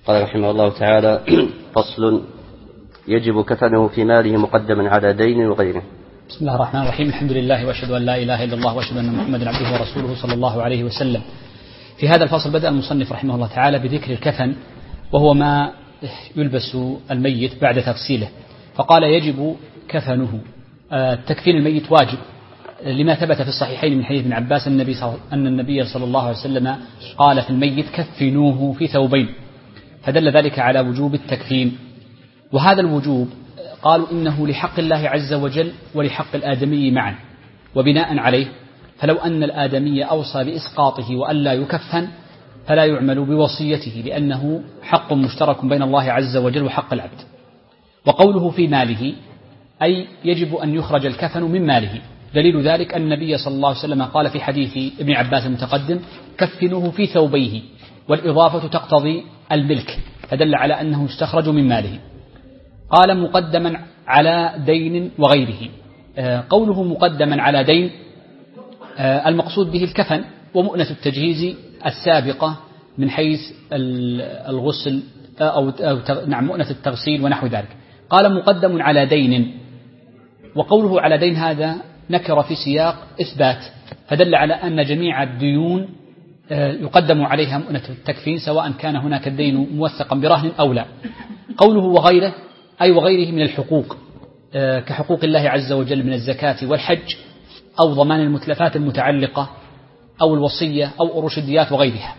قال رحمه الله تعالى: فصل: يجب كفنه في ماله مقدما على دين وغيره. بسم الله الرحمن الرحيم. الحمد لله وأشهد أن لا إله إلا الله وأشهد أن محمدا عبده ورسوله صلى الله عليه وسلم. في هذا الفصل بدأ المصنف رحمه الله تعالى بذكر الكفن، وهو ما يلبس الميت بعد تغسيله، فقال: يجب كفنه. تكفين الميت واجب لما ثبت في الصحيحين من حديث ابن عباس أن النبي صلى الله عليه وسلم قال في الميت: كفنوه في ثوبين، فدل ذلك على وجوب التكفين. وهذا الوجوب قالوا إنه لحق الله عز وجل ولحق الآدمي معا، وبناء عليه فلو أن الآدمي أوصى بإسقاطه وألا يكفن فلا يعمل بوصيته، لأنه حق مشترك بين الله عز وجل وحق العبد. وقوله في ماله أي يجب أن يخرج الكفن من ماله. دليل ذلك أن النبي صلى الله عليه وسلم قال في حديث ابن عباس المتقدم: كفنوه في ثوبيه، والإضافة تقتضي الملك، فدل على أنه استخرج من ماله. قال: مقدما على دين وغيره. قوله مقدما على دين المقصود به الكفن ومؤنة التجهيز السابقة من حيث الغسل أو مؤنة التغسيل ونحو ذلك. قال: مقدم على دين، وقوله على دين هذا نكر في سياق إثبات، فدل على أن جميع الديون يقدم عليها مؤنة التكفين، سواء كان هناك الدين موثقا برهن أو لا. قوله وغيره أي وغيره من الحقوق، كحقوق الله عز وجل من الزكاة والحج، أو ضمان المتلفات المتعلقة، أو الوصية، أو أروش الديات وغيرها.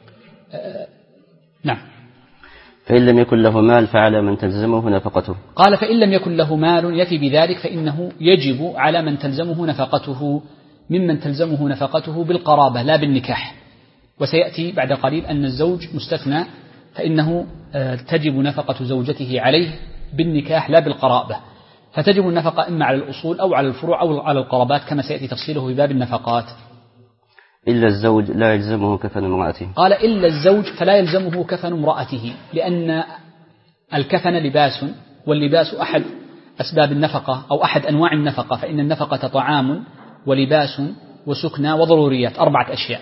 نعم. فإن لم يكن له مال فعلى من تلزمه نفقته. قال: فإن لم يكن له مال يفي بذلك، فإنه يجب على من تلزمه نفقته ممن تلزمه نفقته بالقرابة لا بالنكاح. وسيأتي بعد قليل أن الزوج مستثنى، فإنه تجب نفقة زوجته عليه بالنكاح لا بالقرابة، فتجب النفقة إما على الأصول أو على الفروع أو على القرابات، كما سيأتي تفصيله في باب النفقات. إلا الزوج لا يلزمه كفن امرأته. قال: إلا الزوج فلا يلزمه كفن امرأته، لأن الكفن لباس، واللباس أحد أسباب النفقة أو أحد أنواع النفقة، فإن النفقة طعام ولباس وسكنى وضروريات، 4 أشياء.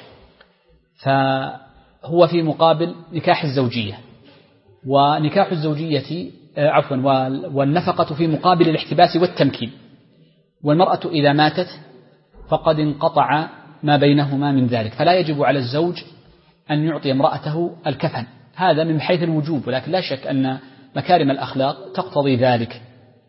فهو في مقابل نكاح الزوجية، ونكاح الزوجية والنفقة في مقابل الاحتباس والتمكين. والمرأة إذا ماتت فقد انقطع ما بينهما من ذلك، فلا يجب على الزوج أن يعطي امرأته الكفن، هذا من حيث الوجوب، ولكن لا شك أن مكارم الأخلاق تقتضي ذلك.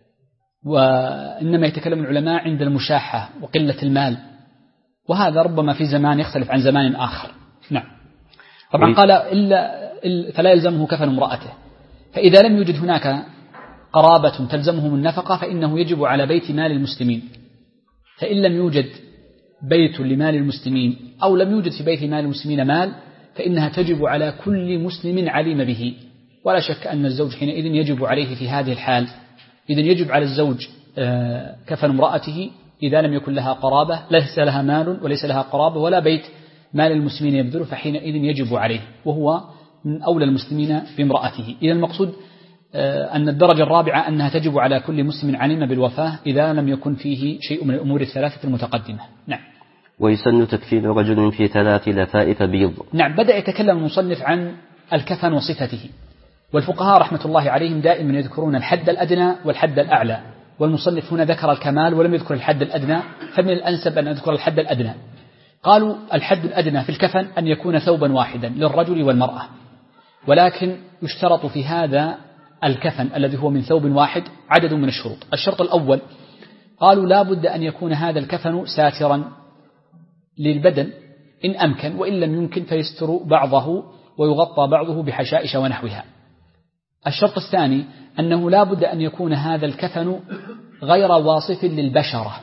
وإنما يتكلم العلماء عند المشاحة وقلة المال، وهذا ربما في زمان يختلف عن زمان آخر. نعم. طبعا قال فلا يلزمه كفن امرأته، فإذا لم يوجد هناك قرابة تلزمه من نفقة فإنه يجب على بيت مال المسلمين. فإن لم يوجد بيت لمال المسلمين أو لم يوجد في بيت مال المسلمين مال، فإنها تجب على كل مسلم علم به، ولا شك أن الزوج حينئذ يجب عليه في هذه الحال. إذن يجب على الزوج كفن امرأته إذا لم يكن لها قرابة، ليس لها مال وليس لها قرابة ولا بيت مال المسلمين يبذل، فحينئذ يجب عليه، وهو من أولى المسلمين بامرأته. إذا المقصود أن الدرجة الرابعة أنها تجب على كل مسلم علم بالوفاة إذا لم يكن فيه شيء من الأمور الثلاثة المتقدمة. نعم. ويسن تكفين رجل في 3 لفائف بيض. نعم. بدأ يتكلم المصنف عن الكفن وصفته، والفقهاء رحمة الله عليهم دائما يذكرون الحد الأدنى والحد الأعلى، والمصنف هنا ذكر الكمال ولم يذكر الحد الأدنى، فمن الأنسب أن أذكر الحد الأدنى. قالوا: الحد الأدنى في الكفن أن يكون ثوبا واحدا للرجل والمرأة، ولكن يشترط في هذا الكفن الذي هو من ثوب واحد عدد من الشروط. الشرط الأول قالوا: لا بد أن يكون هذا الكفن ساترا للبدن إن أمكن، وإن لم يمكن فيستر بعضه ويغطى بعضه بحشائش ونحوها. الشرط الثاني أنه لا بد أن يكون هذا الكفن غير واصف للبشرة،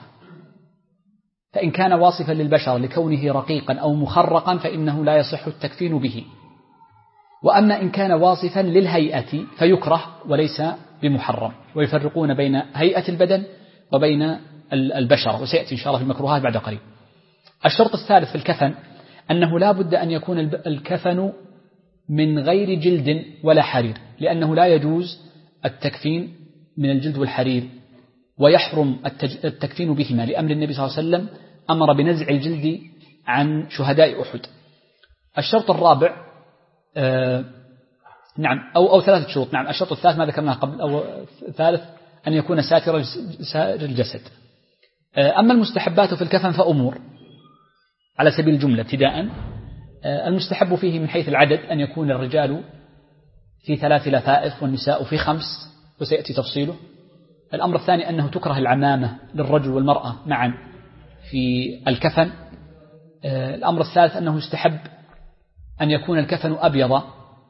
فإن كان واصفا للبشرة لكونه رقيقا أو مخرقا فإنه لا يصح التكفين به. وأما إن كان واصفا للهيئة فيكره وليس بمحرم، ويفرقون بين هيئة البدن وبين البشرة، وسيأتي إن شاء الله في المكروهات بعد قليل. الشرط الثالث في الكفن أنه لا بد أن يكون الكفن من غير جلد ولا حرير، لأنه لا يجوز التكفين من الجلد والحرير، ويحرم التكفين بهما لأمر النبي صلى الله عليه وسلم أمر بنزع الجلد عن شهداء أحد. الشرط الرابع نعم أو 3 شروط. نعم الشرط الثالث ما ذكرناه قبل، أو الثالث أن يكون ساتر سائر الجسد. أما المستحبات في الكفن فأمور على سبيل الجملة ابتداء. المستحب فيه من حيث العدد أن يكون الرجال في 3 لفائف والنساء في 5، وسيأتي تفصيله. الأمر الثاني أنه تكره العمامة للرجل والمرأة معا في الكفن. الأمر الثالث أنه يستحب أن يكون الكفن أبيض،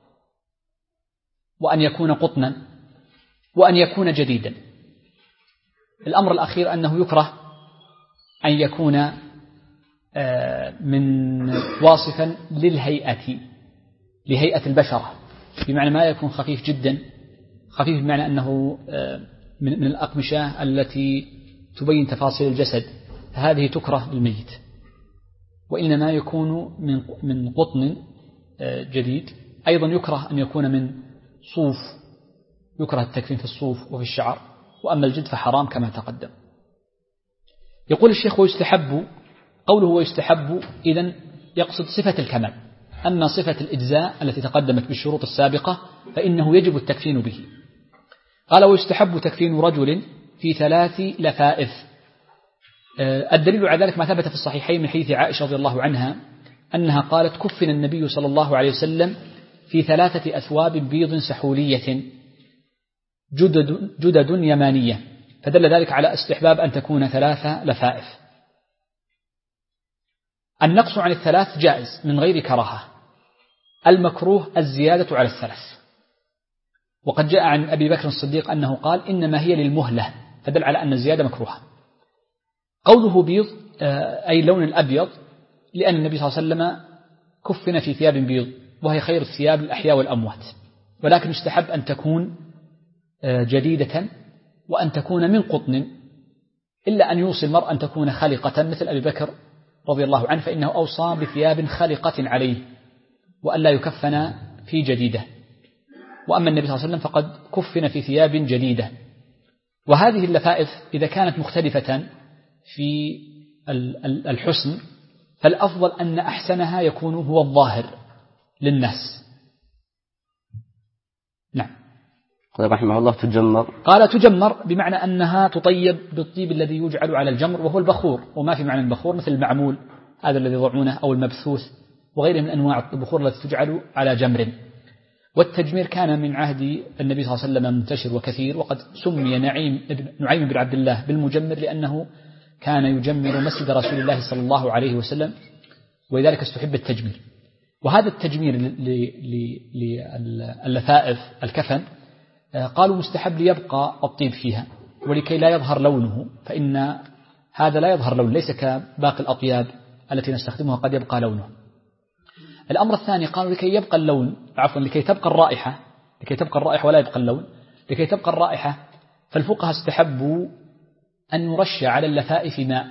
وأن يكون قطنا، وأن يكون جديدا. الأمر الأخير أنه يكره أن يكون من واصفا لهيئة البشرة، بمعنى ما يكون خفيف جدا، خفيف بمعنى أنه من الأقمشة التي تبين تفاصيل الجسد، فهذه تكره للميت. وإنما يكون من قطن جديد. أيضا يكره أن يكون من صوف، يكره التكفين في الصوف وفي الشعر. وأما الجلد فحرام كما تقدم. يقول الشيخ ويستحب، قوله ويستحب إذن يقصد صفة الكمال. أما صفة الإجزاء التي تقدمت بالشروط السابقة فإنه يجب التكفين به. قال ويستحب تكفين رجل في 3 لفائف. الدليل على ذلك ما ثبت في الصحيحين من حديث عائشة رضي الله عنها أنها قالت كفن النبي صلى الله عليه وسلم في 3 أثواب بيض سحولية جدد يمانية، فدل ذلك على استحباب أن تكون 3 لفائف. النقص عن 3 جائز من غير كراهة. المكروه الزيادة على 3. وقد جاء عن أبي بكر الصديق أنه قال إنما هي للمهلة، فدل على أن الزيادة مكروهة. قوله بيض أي اللون الأبيض، لأن النبي صلى الله عليه وسلم كفن في ثياب بيض وهي خير الثياب للأحياء والأموات، ولكن يستحب أن تكون جديدة وأن تكون من قطن، إلا أن يوصي المرء أن تكون خلقة مثل أبي بكر رضي الله عنه، فإنه أوصى بثياب خلقة عليه وأن لا يكفن في جديدة. وأما النبي صلى الله عليه وسلم فقد كفن في ثياب جديدة. وهذه اللفائف إذا كانت مختلفة في الحسن فالأفضل أن أحسنها يكون هو الظاهر للناس. نعم. قال رحمه الله تجمر. قال تجمر بمعنى أنها تطيب بالطيب الذي يجعل على الجمر وهو البخور، وما في معنى البخور مثل المعمول هذا الذي يضعونه أو المبثوث وغيره من أنواع البخور التي تجعل على جمر. والتجمير كان من عهد النبي صلى الله عليه وسلم منتشر وكثير، وقد سمي نعيم بن عبد الله بالمجمر لأنه كان يجمر مسجد رسول الله صلى الله عليه وسلم، ولذلك استحب التجمير. وهذا التجمير لللفائف الكفن قالوا مستحب ليبقى الطيب فيها ولكي لا يظهر لونه، فإن هذا لا يظهر لونه، ليس كباقي الأطياب التي نستخدمها قد يبقى لونه. الأمر الثاني قالوا لكي يبقى اللون، لكي تبقى الرائحة ولا يبقى اللون، لكي تبقى الرائحة فالفقهاء استحبوا أن يرش على اللفائف ماء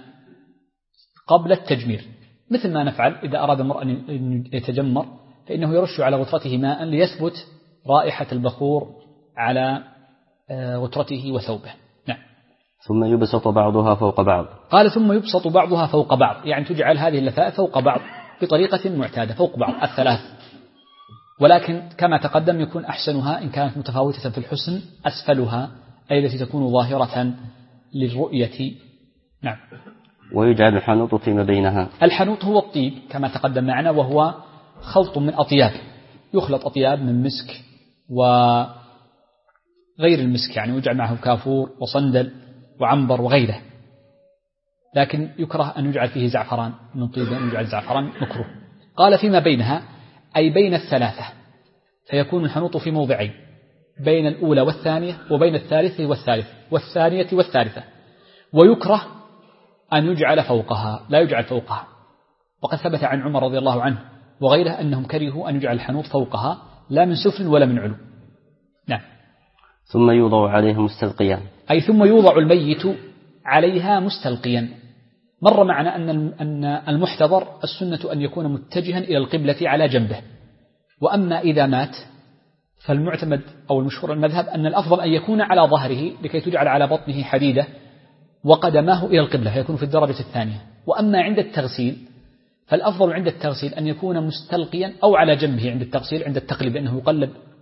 قبل التجمير، مثل ما نفعل إذا أراد المرء أن يتجمر فإنه يرش على غطرته ماء ليثبت رائحة البخور على غطرته وثوبه. نعم. ثم يبسط بعضها فوق بعض. قال ثم يبسط بعضها فوق بعض، يعني تجعل هذه اللفائف فوق بعض بطريقة معتادة فوق بعض 3، ولكن كما تقدم يكون أحسنها إن كانت متفاوتة في الحسن أسفلها، أي التي تكون ظاهرة للرؤية. نعم. ويجعل الحنوط فيما بينها. الحنوط هو الطيب كما تقدم معنا، وهو خلط من أطياب، يخلط أطياب من مسك وغير المسك، يعني يجعل معه كافور وصندل وعنبر وغيره، لكن يكره أن يجعل فيه زعفران، من طيب أن يجعل زعفران مكروه. قال فيما بينها أي بين 3، فيكون الحنوط في موضعين، بين الأولى والثانية وبين الثالثة والثانية والثالثة. ويكره أن يجعل فوقها، لا يجعل فوقها. وقد ثبت عن عمر رضي الله عنه وغيره أنهم كرهوا أن يجعل الحنوط فوقها، لا من سفل ولا من علو. نعم. ثم يوضع عليها مستلقيا، أي ثم يوضع الميت عليها مستلقيا. مر معنا أن المحتضر السنة أن يكون متجها إلى القبلة على جنبه، وأما إذا مات فالمعتمد أو المشهور المذهب أن الأفضل أن يكون على ظهره لكي تجعل على بطنه حديدة وقدماه إلى القبلة فيكون في الدرجة الثانية. وأما عند التغسيل فالأفضل عند التغسيل أن يكون مستلقيا أو على جنبه عند التغسيل، عند التقليب أنه يقلب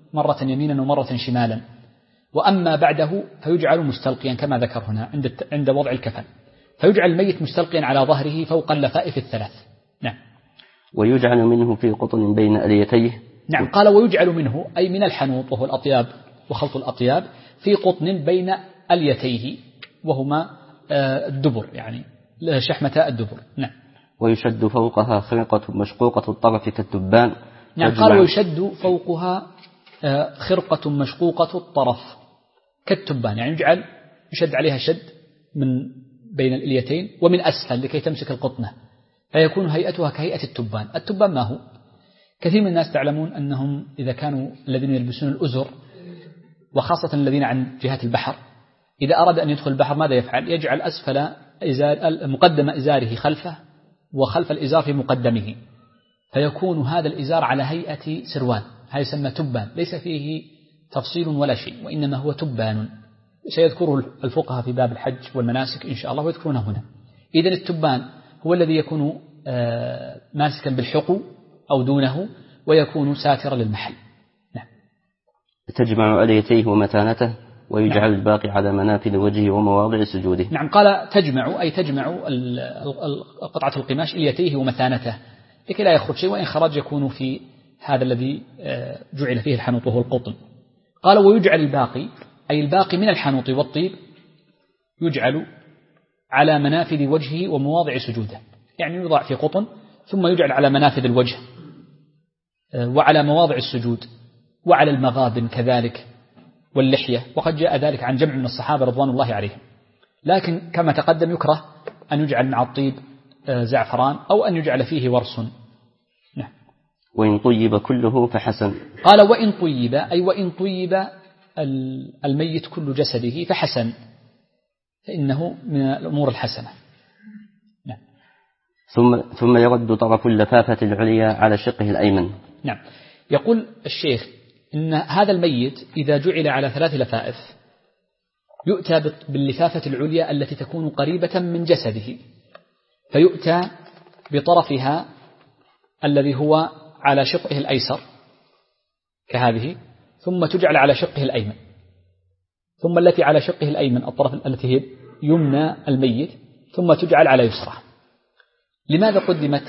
مرة يمينا ومرة شمالا. وأما بعده فيجعل مستلقيا كما ذكر هنا عند وضع الكفن، فيجعل الميت مستلقيا على ظهره فوق اللفائف الثلاث. نعم. ويجعل منه في قطن بين أليتيه. نعم. قال ويجعل منه أي من الحنوط وهو الأطياب وخلط الأطياب في قطن بين أليتيه وهما الدبر، يعني شحمة الدبر. نعم. ويشد فوقها خرقة مشقوقة الطرف كالتبان. نعم. قال ويشد فوقها خرقة مشقوقة الطرف كالتبان، يعني يشد عليها شد من بين الإليتين ومن أسفل لكي تمسك القطنة، فيكون هيئتها كهيئة التبان. التبان ما هو؟ كثير من الناس تعلمون أنهم إذا كانوا الذين يلبسون الأزر، وخاصة الذين عن جهة البحر، إذا أراد أن يدخل البحر ماذا يفعل؟ يجعل أسفل مقدم إزاره خلفه وخلف الإزار في مقدمه، فيكون هذا الإزار على هيئة سروال، هذا يسمى تبان، ليس فيه تفصيل ولا شيء، وإنما هو تبان سيذكره الفقهاء في باب الحج والمناسك إن شاء الله ويذكرونه هنا. إذن التبان هو الذي يكون ماسكا بالحقو أو دونه ويكون ساترا للمحل. نعم. تجمع أليتيه ومتانته ويجعل الباقي على منافذ وجهه ومواضع سجوده. نعم. قال تجمع أي تجمع قطعة القماش إليتيه ومتانته لكي لا يخرج شيء، وإن خرج يكون في هذا الذي جعل فيه الحنوط وهو القطن. قال ويجعل الباقي أي الباقي من الحنوط والطيب يجعل على منافذ وجهه ومواضع سجوده، يعني يوضع في قطن ثم يجعل على منافذ الوجه وعلى مواضع السجود وعلى المغابن كذلك واللحية، وقد جاء ذلك عن جمع من الصحابة رضوان الله عليهم. لكن كما تقدم يكره أن يجعل مع الطيب زعفران أو أن يجعل فيه ورس. نعم. وإن طيب كله فحسن. قال وإن طيب أي وإن طيب الميت كل جسده فحسن، فإنه من الأمور الحسنة. نعم. ثم يرد طرف اللفافة العليا على شقه الأيمن. نعم. يقول الشيخ إن هذا الميت إذا جعل على 3 لفائف يؤتى باللفافة العليا التي تكون قريبة من جسده، فيؤتى بطرفها الذي هو على شقه الأيسر كهذه، ثم تجعل على شقه الأيمن، ثم التي على شقه الأيمن الطرف التي هي يمنى الميت ثم تجعل على يسره. لماذا قدمت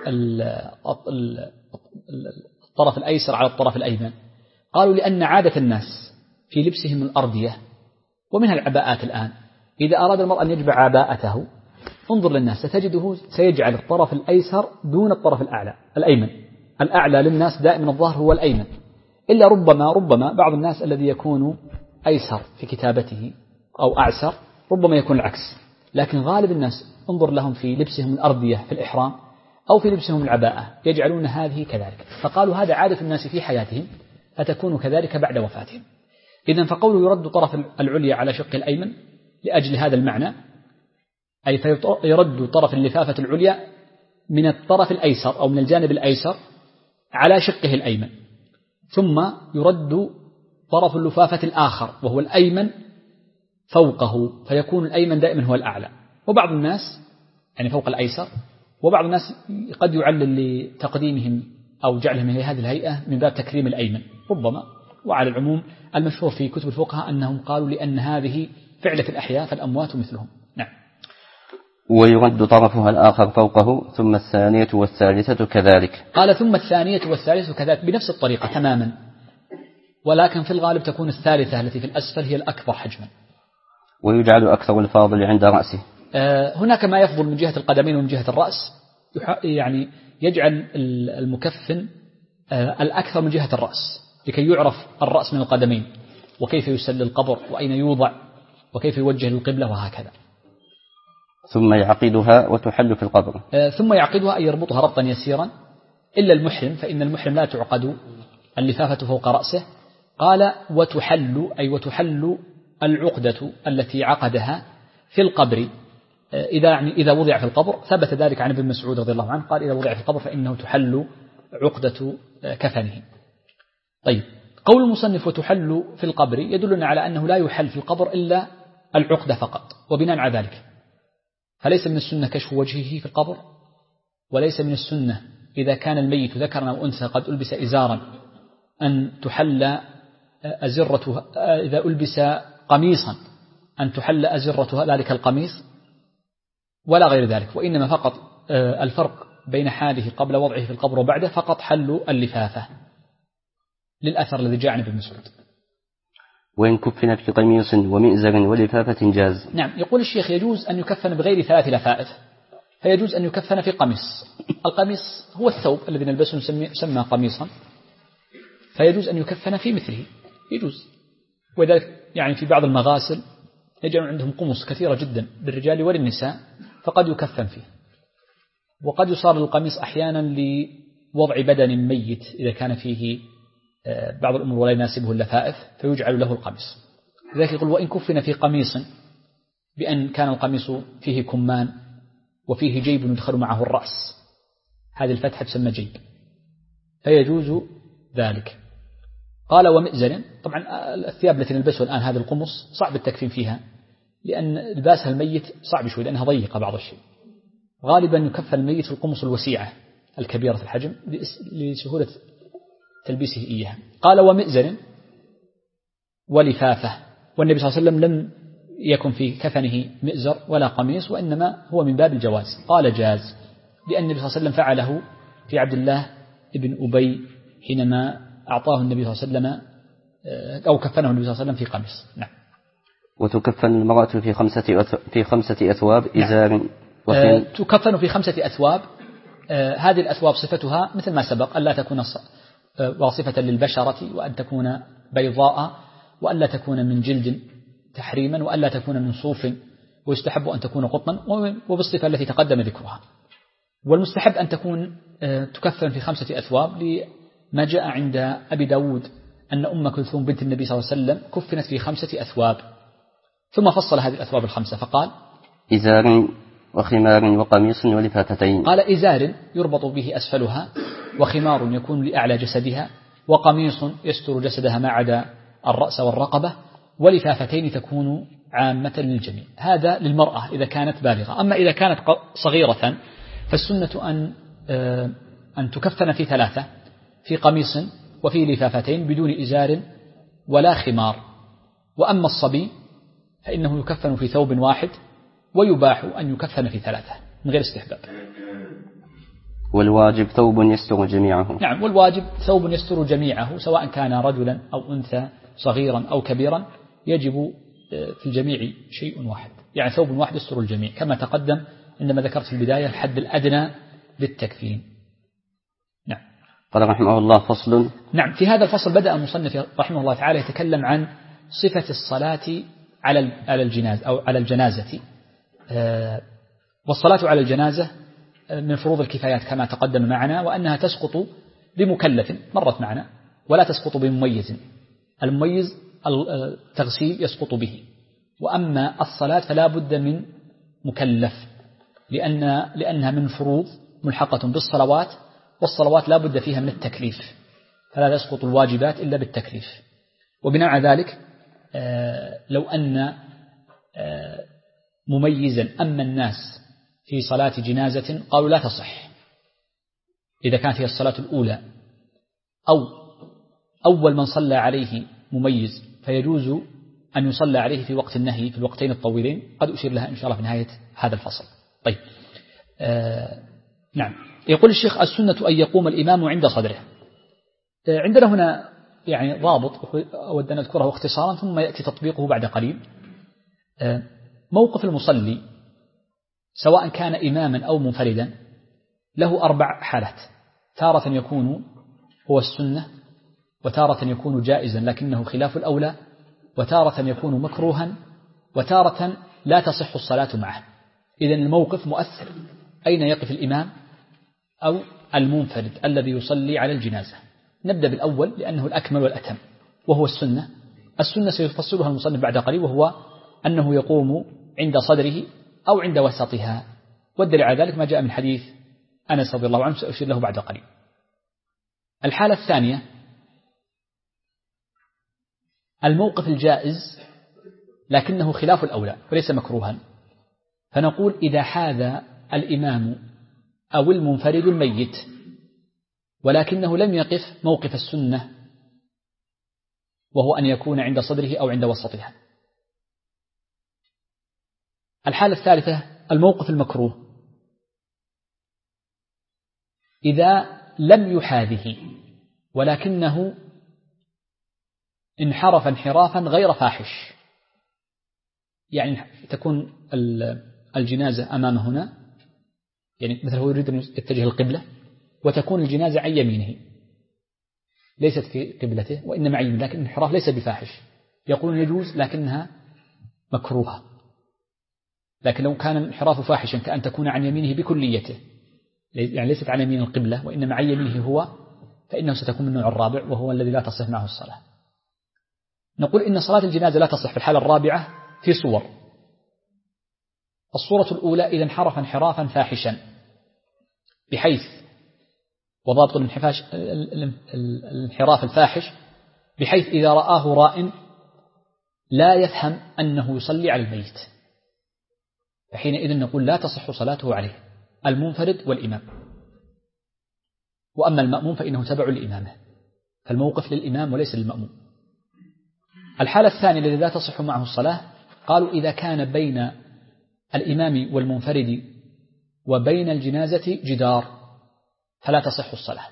الطرف الأيسر على الطرف الأيمن؟ قالوا لأن عادة الناس في لبسهم الأردية ومنها العباءات الآن، إذا أراد المرء أن يجبع عباءته انظر للناس ستجده سيجعل الطرف الأيسر دون الطرف الأيمن. الأعلى للناس دائما الظهر هو الأيمن، إلا ربما بعض الناس الذي يكون أيسر في كتابته أو أعسر ربما يكون العكس، لكن غالب الناس انظر لهم في لبسهم الأردية في الإحرام أو في لبسهم العباءة يجعلون هذه كذلك، فقالوا هذا عادة الناس في حياتهم فتكون كذلك بعد وفاتهم. إذن فقوله يرد طرف العليا على شق الأيمن لأجل هذا المعنى، أي فيرد طرف اللفافة العليا من الطرف الأيسر أو من الجانب الأيسر على شقه الأيمن، ثم يرد طرف اللفافة الآخر وهو الأيمن فوقه، فيكون الأيمن دائما هو الأعلى، وبعض الناس يعني فوق الأيسر، وبعض الناس قد يعلل لتقديمهم أو جعلهم إلى هذه الهيئة من باب تكريم الأيمن ربما. وعلى العموم المشهور في كتب الفقهاء أنهم قالوا لأن هذه فعلة الأحياء فالأموات مثلهم. نعم. ويرد طرفها الآخر فوقه ثم الثانية والثالثة كذلك. قال ثم الثانية والثالثة كذلك بنفس الطريقة تماما، ولكن في الغالب تكون الثالثة التي في الأسفل هي الأكبر حجما. ويجعل أكثر الفاضل عند رأسه. هناك ما يفضل من جهة القدمين ومن جهة الرأس، يعني يجعل المكفن الأكثر من جهة الرأس لكي يعرف الرأس من القدمين وكيف يسل القبر وأين يوضع وكيف يوجه للقبلة وهكذا. ثم يعقدها وتحل في القبر. ثم يعقدها أي يربطها ربطا يسيرا، إلا المحرم فإن المحرم لا تعقد اللفافة فوق رأسه. قال وتحل أي وتحل العقدة التي عقدها في القبر، إذا وضع في القبر، ثبت ذلك عن ابن مسعود رضي الله عنه قال إذا وضع في القبر فإنه تحل عقدة كفنه. طيب، قول المصنف وتحل في القبر يدلنا على أنه لا يحل في القبر إلا العقدة فقط، وبناء على ذلك فليس من السنة كشف وجهه في القبر، وليس من السنة إذا كان الميت ذكرا أو أنثى قد ألبس إزارا أن تحل أزرة إذا ألبس قميصا أن تحل أزرة ذلك القميص ولا غير ذلك، وإنما فقط الفرق بين حاله قبل وضعه في القبر وبعده فقط حل اللفافة للأثر الذي جاء عن ابن مسعود. وإن كفن في قميص ومئزر ولفافة جاز. نعم، يقول الشيخ يجوز أن يكفن بغير 3 لفائف، فيجوز أن يكفن في قميص. القميص هو الثوب الذي نلبسه يسمى قميصا، فيجوز أن يكفن في مثله، يجوز. وذلك يعني في بعض المغاسل يجعل عندهم قمص كثيرة جدا للرجال وللنساء فقد يكفن فيه. وقد يصار القميص أحيانا لوضع بدن ميت إذا كان فيه بعض الأمور ولا يناسبه اللفائف فيجعل له القميص. لذلك يقول وإن كفن في قميص بأن كان القميص فيه كمان وفيه جيب يدخل معه الرأس، هذه الفتحة تسمى جيب، فيجوز ذلك. قال ومئزر، طبعا الثياب التي نلبسها الآن هذا القمص صعب التكفين فيها لأن لباسها الميت صعب شوي لأنها ضيقة بعض الشيء. غالبا يكفن الميت في القمص الوسيعة الكبيرة في الحجم لسهولة تلبيسه إياها. قال ومئزر ولفافة، والنبي صلى الله عليه وسلم لم يكن في كفنه مئزر ولا قميص، وإنما هو من باب الجواز. قال جاز لأن النبي صلى الله عليه وسلم فعله في عبد الله بن أبي حينما أعطاه النبي صلى الله عليه وسلم أو كفنه النبي صلى الله عليه وسلم في قميص. نعم. وتكفن المرأة في 5 أثواب إزار. نعم. تكفن في 5 أثواب. هذه الأثواب صفتها مثل ما سبق، ألا تكون واصفة للبشرة، وأن تكون بيضاء، وألا تكون من جلد تحريما، وألا تكون من صوف، ويستحب أن تكون قطنا وبالصفة التي تقدم ذكرها. والمستحب أن تكون تكفن في 5 أثواب لما جاء عند أبي داود أن أم كلثوم بنت النبي صلى الله عليه وسلم كفنت في 5 أثواب، ثم فصل هذه الأثواب ال5 فقال إزار وخمار وقميص ولفافتين. قال إزار يربط به أسفلها، وخمار يكون لأعلى جسدها، وقميص يستر جسدها ما عدا الرأس والرقبة، ولفافتين تكون عامة للجميع. هذا للمرأة إذا كانت بالغة. أما إذا كانت صغيرة فالسنة أن تكفن في 3، في قميص وفي لفافتين بدون إزار ولا خمار. وأما الصبي فإنه يكفن في ثوب واحد، ويباح أن يكفن في 3 من غير استحباب. والواجب ثوب يستر جميعه. نعم، والواجب ثوب يستر جميعه سواء كان رجلا أو أنثى، صغيرا أو كبيرا، يجب في الجميع شيء واحد، يعني ثوب واحد يستر الجميع كما تقدم عندما ذكرت في البداية الحد الأدنى للتكفين. نعم. قال رحمه الله فصل. نعم، في هذا الفصل بدأ المصنف رحمه الله تعالى يتكلم عن صفة الصلاة على الجنازة أو على الجنازة. والصلاة على الجنازة من فروض الكفايات كما تقدم معنا، وأنها تسقط بمكلف مرت معنا ولا تسقط بمميز. المميز التغسيل يسقط به، وأما الصلاة فلا بد من مكلف لأنها من فروض ملحقة بالصلوات، والصلوات لا بد فيها من التكليف، فلا تسقط الواجبات إلا بالتكليف. وبناء على ذلك لو أن مميزا أما الناس في صلاة جنازة قالوا لا تصح إذا كانت هي الصلاة الأولى، أو أول من صلى عليه مميز فيجوز أن يصلى عليه في وقت النهي في الوقتين الطويلين، قد أشير لها إن شاء الله في نهاية هذا الفصل. طيب. نعم. يقول الشيخ السنة أن يقوم الإمام عند صدره. عندنا هنا يعني ضابط أود أن أذكره اختصارا ثم يأتي تطبيقه بعد قليل. موقف المصلي سواء كان إماما أو منفردا له 4 حالات، تارة يكون هو السنة، وتارة يكون جائزا لكنه خلاف الأولى، وتارة يكون مكروها، وتارة لا تصح الصلاة معه. إذن الموقف مؤثر، أين يقف الإمام أو المنفرد الذي يصلي على الجنازة. نبدأ بالأول لأنه الأكمل والأتم وهو السنة. السنة سيفصلها المصنف بعد قليل، وهو أنه يقوم عند صدره أو عند وسطها، والدليل على ذلك ما جاء من حديث أنس رضي الله عنه سأشير له بعد قليل. الحالة الثانية الموقف الجائز لكنه خلاف الأولى وليس مكروها، فنقول إذا حاذ الإمام أو المنفرد الميت ولكنه لم يقف موقف السنة وهو أن يكون عند صدره أو عند وسطها. الحالة الثالثة الموقف المكروه، إذا لم يحاذه ولكنه انحرف انحرافا غير فاحش، يعني تكون الجنازة أمامه هنا، يعني مثل هو يريد أن يتجه القبلة وتكون الجنازة عن يمينه ليست في قبلته وإنما عن يمينه، لكن الانحراف ليس بفاحش، يقولون يجوز لكنها مكروهة. لكن لو كان الانحراف فاحشا كأن تكون عن يمينه بكليته، يعني ليست عن يمين القبلة وإنما عن يمينه هو، فإنه ستكون من النوع الرابع وهو الذي لا تصح معه الصلاة. نقول إن صلاة الجنازة لا تصح في الحالة الرابعة في صور. الصورة الأولى إذا انحرف انحرافا فاحشا بحيث، وضابط الانحراف الفاحش بحيث إذا رآه راء لا يفهم أنه يصلي على الميت، فحينئذ نقول لا تصح صلاته عليه، المنفرد والإمام. وأما المأموم فإنه تبع لإمامه، فالموقف للإمام وليس للمأموم. الحالة الثانية التي لا تصح معه الصلاة، قالوا إذا كان بين الإمام والمنفرد وبين الجنازة جدار فلا تصح الصلاة،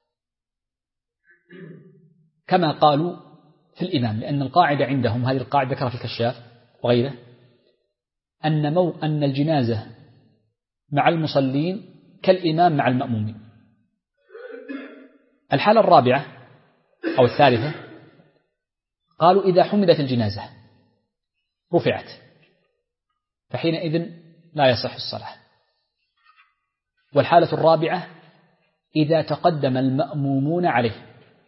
كما قالوا في الإمام، لأن القاعدة عندهم، هذه القاعدة ذكرها في الكشاف وغيره، أن الجنازة مع المصلين كالإمام مع المأمومين. الحالة الرابعة أو الثالثة قالوا إذا حمدت الجنازة رفعت فحينئذ لا يصح الصلاة. والحالة الرابعة إذا تقدم المأمومون عليه،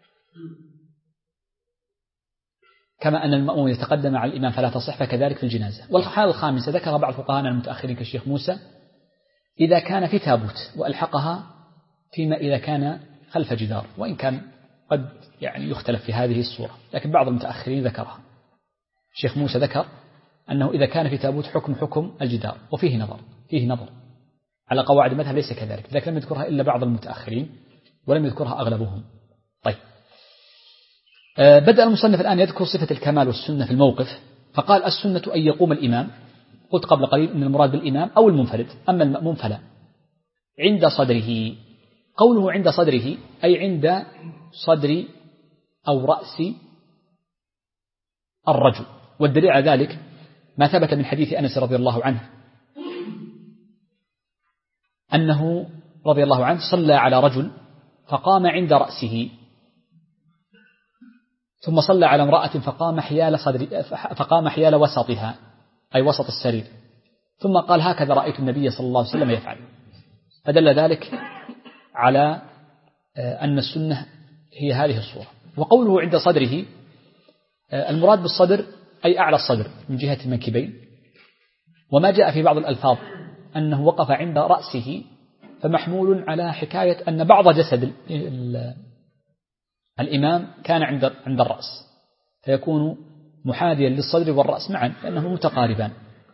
كما أن المأموم يتقدم على الإمام فلا تصح، فكذلك في الجنازة. والحالة الخامسة ذكر بعض فقهاءنا المتأخرين كالشيخ موسى، إذا كان في تابوت وألحقها فيما إذا كان خلف جدار، وإن كان قد يعني يختلف في هذه الصورة، لكن بعض المتأخرين ذكرها. الشيخ موسى ذكر أنه إذا كان في تابوت حكم الجدار، وفيه نظر على قواعد المذهب ليس كذلك، لكن لم يذكرها إلا بعض المتأخرين ولم يذكرها أغلبهم. طيب، بدأ المصنف الآن يذكر صفة الكمال والسنة في الموقف، فقال السنة أن يقوم الإمام، قلت قبل قليل أن المراد بالإمام أو المنفرد، أما المأموم فلا، عند صدره. قوله عند صدره أي عند صدر أو رأس الرجل، والدليل على ذلك ما ثبت من حديث أنس رضي الله عنه أنه رضي الله عنه صلى على رجل فقام عند رأسه، ثم صلى على امرأة فقام حيال وسطها أي وسط السرير، ثم قال هكذا رأيت النبي صلى الله عليه وسلم يفعل. فدل ذلك على أن السنة هي هذه الصورة. وقوله عند صدره المراد بالصدر أي أعلى الصدر من جهة المنكبين، وما جاء في بعض الألفاظ أنه وقف عند رأسه فمحمول على حكاية أن بعض جسد الإمام كان عند الرأس، فيكون محاذيا للصدر والرأس معا لأنه متقاربان.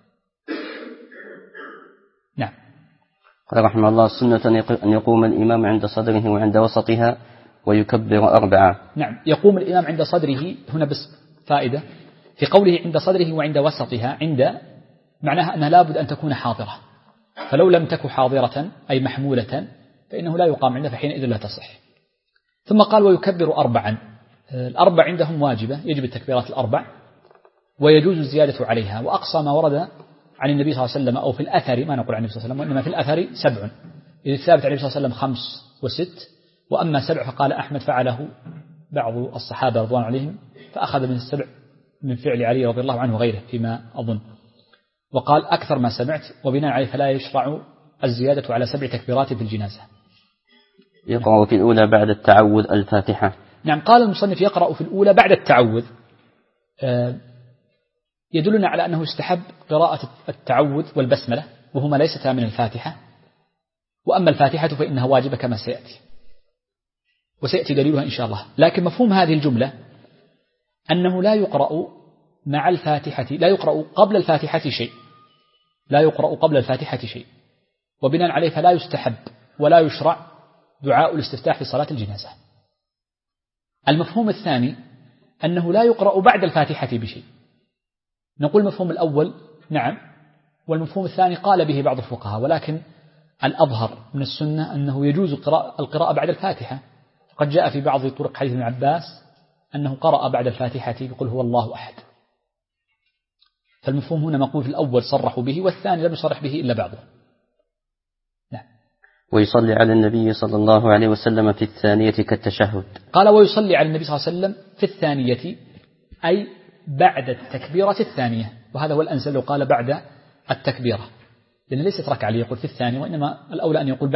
نعم. قال رحمه الله السنة أن يقوم الإمام عند صدره وعند وسطها ويكبر 4. نعم، يقوم الإمام عند صدره هنا بس فائدة في قوله عند صدره وعند وسطها، عند معناها أنها لابد أن تكون حاضرة، فلو لم تكن حاضرة أي محمولة فإنه لا يقام عنده، فحينئذ لا تصح. ثم قال ويكبر 4. الأربع عندهم واجبة، يجب التكبيرات الأربع ويجوز الزيادة عليها. وأقصى ما ورد عن النبي صلى الله عليه وسلم أو في الأثر، ما نقول عن النبي صلى الله عليه وسلم وإنما في الأثر 7، إذ الثابت عن النبي صلى الله عليه وسلم 5 و6، وأما 7 فقال أحمد فعله بعض الصحابة رضوان عليهم، فأخذ من 7 من فعل علي رضي الله عنه وغيره فيما أظن، وقال أكثر ما سمعت، وبناء عليه فلا يشرع الزيادة على 7 تكبيرات في الجنازة. يقرأ في الأولى بعد التعوذ الفاتحة. نعم، قال المصنف يقرأ في الأولى بعد التعوذ، يدلنا على أنه يستحب قراءة التعوذ والبسملة، وهما ليستا من الفاتحة، وأما الفاتحة فإنها واجبة كما وسيأتي دليلها إن شاء الله. لكن مفهوم هذه الجملة أنه لا يقرأ مع الفاتحة، لا يقرأ قبل الفاتحة شيء، وبناء عليه فلا يستحب ولا يشرع دعاء الاستفتاح في صلاة الجنازة. المفهوم الثاني أنه لا يقرأ بعد الفاتحة بشيء. نقول المفهوم الأول نعم، والمفهوم الثاني قال به بعض الفقهاء، ولكن الأظهر من السنة أنه يجوز القراءة بعد الفاتحة. قد جاء في بعض طرق حديث ابن عباس أنه قرأ بعد الفاتحة بقل هو الله أحد. فالمفهوم هنا مقول في الأول صرحوا به، والثاني لم يصرح به إلا بعضه. نعم. ويصلي على النبي صلى الله عليه وسلم في الثانية كالتشهد. قال ويصلي على النبي صلى الله عليه وسلم في الثانية أي بعد التكبيرة الثانية، وهذا هو الأنسب لو قال بعد التكبيرة، لأن ليست ركعة ليقول في الثانية، وإنما الأولى أن يقول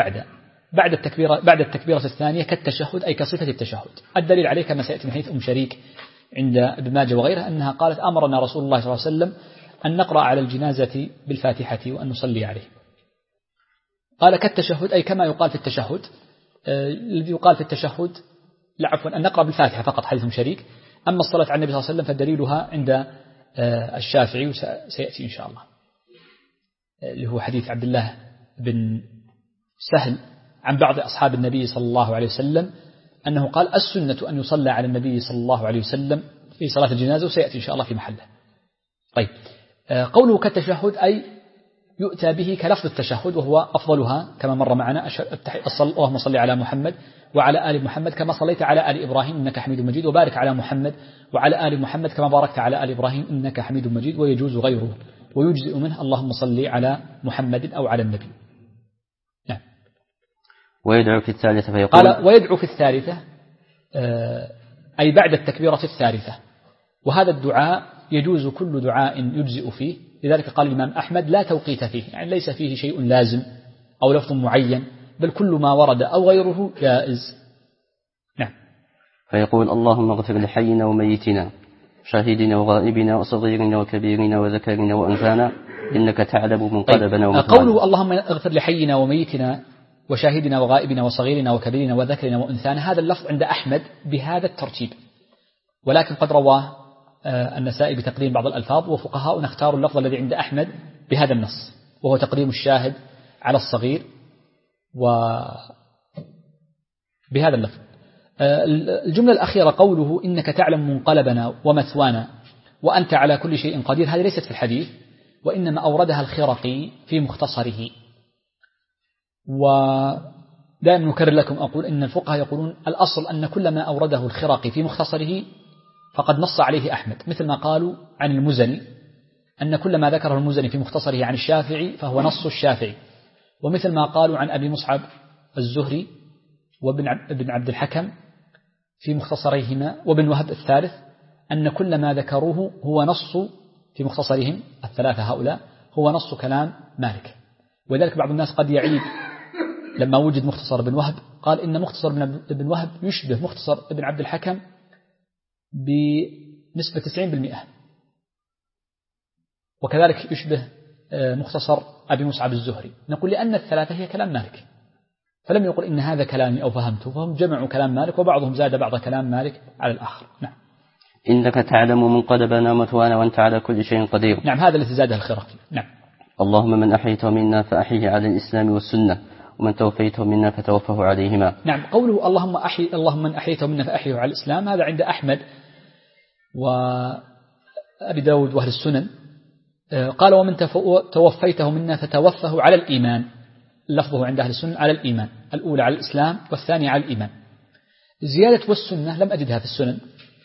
بعد التكبيرة الثانية كالتشهد أي كصفة التشهد. الدليل عليه كما سيأتي من حديث أم شريك عند ابن ماجه وغيره أنها قالت أمرنا رسول الله صلى الله عليه وسلم أن نقرأ على الجنازة بالفاتحة وأن نصلي عليه. قال كالتشهد أي كما يقال في التشهد. الذي يقال في التشهد عفوا أن نقرأ بالفاتحة فقط حديث أم شريك. أما الصلاة على النبي صلى الله عليه وسلم فدليلها عند الشافعي وسيأتي إن شاء الله، اللي هو حديث عبد الله بن سهل عن بعض أصحاب النبي صلى الله عليه وسلم أنه قال السنة أن يصلى على النبي صلى الله عليه وسلم في صلاة الجنازة، وسيأتي إن شاء الله في محله. طيب، قوله كالتشهد أي يؤتى به كلفظ التشهد، وهو أفضلها كما مر معنا اللهم صل على محمد وعلى آل محمد كما صليت على آل إبراهيم إنك حميد مجيد، وبارك على محمد وعلى آل محمد كما باركت على آل إبراهيم إنك حميد مجيد، ويجوز غيره ويجزئ منه اللهم صل على محمد أو على النبي. نعم. ويدعو في الثالثة فيقول قال ويدعو في الثالثة أي بعد التكبيرة الثالثة، وهذا الدعاء يجوز كل دعاء يجزئ فيه، لذلك قال الإمام أحمد لا توقيت فيه، يعني ليس فيه شيء لازم أو لفظ معين، بل كل ما ورد أو غيره جائز. نعم. فيقول اللهم اغفر لحينا وميتنا شاهدنا وغائبنا وصغيرنا وكبيرنا وذكرنا وأنثانا إنك تعلم منقلبنا ومثوانا. قوله اللهم اغفر لحينا وميتنا وشاهدنا وغائبنا وصغيرنا وكبيرنا وذكرنا وأنثانا، هذا اللفظ عند أحمد بهذا الترتيب، ولكن قد رواه النسائي بتقديم بعض الألفاظ، وفقهاؤنا اختاروا اللفظ الذي عند أحمد بهذا النص، وهو تقديم الشاهد على الصغير وبهذا اللفظ. الجملة الأخيرة قوله إنك تعلم منقلبنا ومثوانا وأنت على كل شيء قدير، هذه ليست في الحديث، وإنما أوردها الخرقي في مختصره. ودائما نكرر لكم أقول إن الفقهاء يقولون الأصل أن كل ما أورده الخرقي في مختصره فقد نص عليه أحمد، مثل ما قالوا عن المزني أن كل ما ذكره المزني في مختصره عن الشافعي فهو نص الشافعي، ومثل ما قالوا عن أبي مصعب الزهري وابن عبد الحكم في مختصريهما وابن وهب الثالث أن كل ما ذكروه هو نص في مختصرهم الثلاثة هؤلاء هو نص كلام مالك. وذلك بعض الناس قد يعيب لما وجد مختصر ابن وهب قال إن مختصر ابن وهب يشبه مختصر ابن عبد الحكم بنسبة 90%، وكذلك يشبه مختصر أبي مصعب الزهري. نقول لأن الثلاثة هي كلام مالك، فلم يقل إن هذا كلامي أو فهمته، فهم جمعوا كلام مالك وبعضهم زاد بعض كلام مالك على الآخر. نعم. إنك تعلم منقلبنا ومثوانا وأنت على كل شيء قدير. نعم، هذا الذي زاده الخرقي. نعم. اللهم من أحيته منا فأحيه على الإسلام والسنة ومن توفيته منا فتوفه عليهما. نعم. قوله اللهم من أحيته منا فأحيه على الإسلام، هذا عند أحمد وأبي داود وأهل السنن. قال ومن توفيته منا فتوفه على الإيمان، لفظه عند أهل السنن على الإيمان، الأولى على الإسلام والثانية على الإيمان. زيادة والسنة لم أجدها في السنن،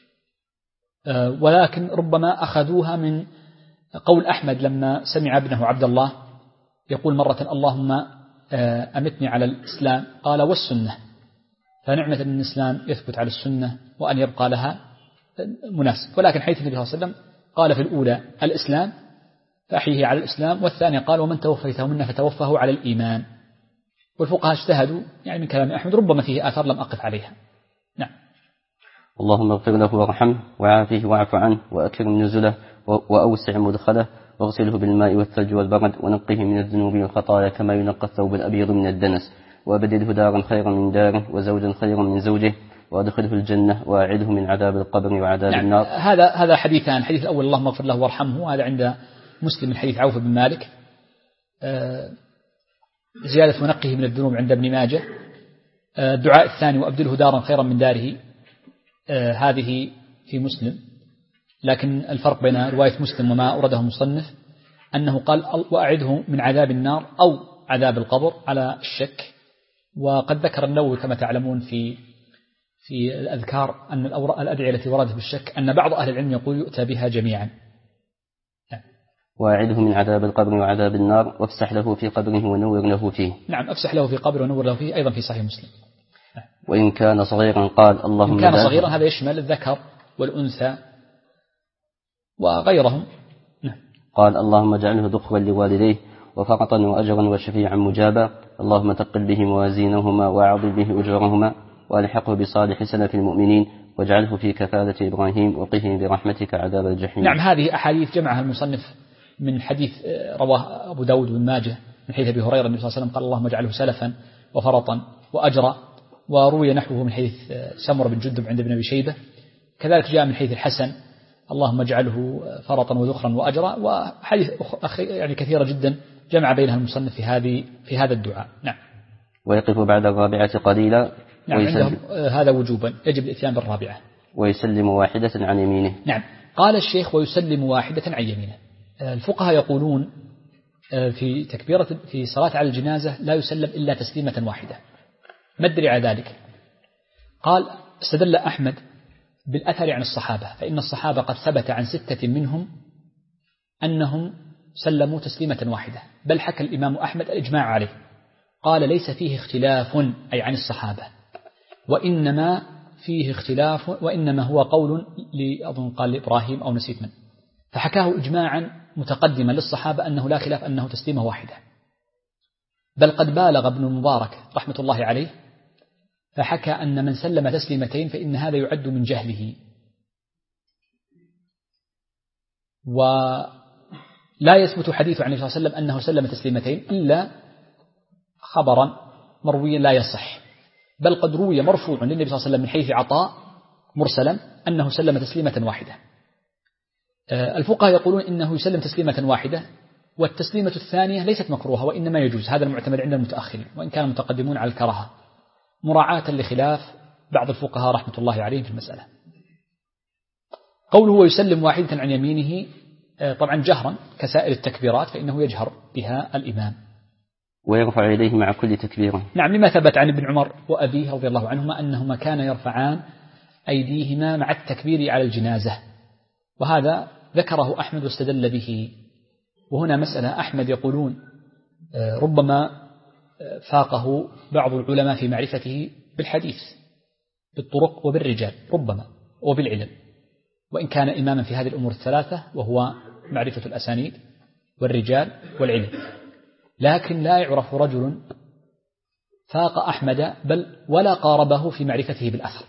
ولكن ربما أخذوها من قول أحمد لما سمع ابنه عبد الله يقول مرة اللهم أمتني على الإسلام، قال والسنة، فنعمة أن الإسلام يثبت على السنة وأن يبقى لها مناسب. ولكن حيث النبي صلى الله عليه وسلم قال في الأولى الإسلام فأحيه على الإسلام، والثانية قال ومن توفيته منا فتوفه على الإيمان. والفقهاء اجتهدوا يعني من كلام أحمد ربما فيه آثار لم أقف عليها. نعم. اللهم اغفر له وارحمه وعافيه واعف عنه وأكرم نزله وأوسع مدخله واغسله بالماء والثلج والبرد ونقه من الذنوب والخطايا كما ينقى الثوب الأبيض من الدنس، وأبدله دارا خيرا من داره وزوجا خيرا من زوجه وأدخله الجنة وأعده من عذاب القبر وعذاب النار. هذا حديثان، الحديث الأول اللهم اغفر له وارحمه هذا عند مسلم من حديث عوف بن مالك، زيادة ونقه من الذنوب عند ابن ماجه. الدعاء الثاني وأبدله دارا خيرا من داره هذه في مسلم، لكن الفرق بين رواية مسلم وما أورده المصنف أنه قال وأعده من عذاب النار أو عذاب القبر على الشك. وقد ذكر النووي كما تعلمون في الأذكار أن الأدعية التي وردت بالشك أن بعض أهل العلم يقول يؤتى بها جميعا. وأعده من عذاب القبر وعذاب النار وافسح له في قبره ونور له فيه. نعم، افسح له في قبره ونور له فيه، أيضا في صحيح مسلم. وإن كان صغيرا قال اللهم إن كان صغيرا هذا يشمل الذكر والأنثى وغيرهم. قال اللهم اجعله ذخرا لوالديه وفقطا وأجرا وشفيعا مجابا، اللهم تقل به موازينهما وأعظم به أجورهما وألحقه بصالح سلف المؤمنين واجعله في كفالة إبراهيم وقه برحمتك عذاب الجحيم. نعم، هذه أحاديث جمعها المصنف من حديث رواه أبو داود بن ماجه من حديث أبي هريرة النبي صلى الله عليه وسلم قال اللهم اجعله سلفا وفرطا وأجرا، وروي نحوه من حديث سمر بن جندب عند ابن أبي شيبة، كذلك جاء من حديث الحسن اللهم اجعله فرطا وذخرا وأجرا، وحديث يعني كثيرة جدا جمع بينها المصنف في هذا الدعاء. نعم. ويقف بعد الرابعة قليلا. نعم، عندهم هذا وجوبا يجب الإتيان بالرابعة. ويسلم واحدة عن يمينه. نعم، قال الشيخ ويسلم واحدة عن يمينه. الفقهاء يقولون في صلاة على الجنازة لا يسلم إلا تسليمة واحدة. ما الدليل على ذلك؟ قال استدل أحمد بالأثر عن الصحابة، فإن الصحابة قد ثبت عن 6 منهم أنهم سلموا تسليمة واحدة، بل حكى الإمام أحمد الإجماع عليه، قال ليس فيه اختلاف أي عن الصحابة، وإنما فيه اختلاف وإنما هو قول أظن قال لإبراهيم أو نسيت من، فحكاه إجماعا متقدما للصحابة أنه لا خلاف أنه تسليمة واحدة، بل قد بالغ ابن المبارك رحمة الله عليه فحكى أن من سلم تسليمتين فإن هذا يعد من جهله، ولا يثبت حديث عن النبي صلى الله عليه وسلم أنه سلم تسليمتين إلا خبرا مرويا لا يصح، بل قد روي مرفوع للنبي صلى الله عليه وسلم من حيث عطاء مرسلا أنه سلم تسليمة واحدة. الفقهاء يقولون إنه يسلم تسليمة واحدة، والتسليمة الثانية ليست مكروهة وإنما يجوز، هذا المعتمد عند المتأخرين وإن كان المتقدمون على الكراهة، مراعاة لخلاف بعض الفقهاء رحمة الله عليهم في المسألة. قوله ويسلم واحدة عن يمينه طبعا جهرا كسائر التكبيرات، فإنه يجهر بها الإمام ويرفع يديه مع كل تكبيرة. نعم، لما ثبت عن ابن عمر وأبيه رضي الله عنهما أنهما كانا يرفعان أيديهما مع التكبير على الجنازة، وهذا ذكره أحمد واستدل به. وهنا مسألة أحمد يقولون ربما فاقه بعض العلماء في معرفته بالحديث بالطرق وبالرجال ربما وبالعلم، وإن كان إماما في هذه الأمور الثلاثة وهو معرفة الأسانيد والرجال والعلم، لكن لا يعرف رجل فاق أحمد بل ولا قاربه في معرفته بالأثر،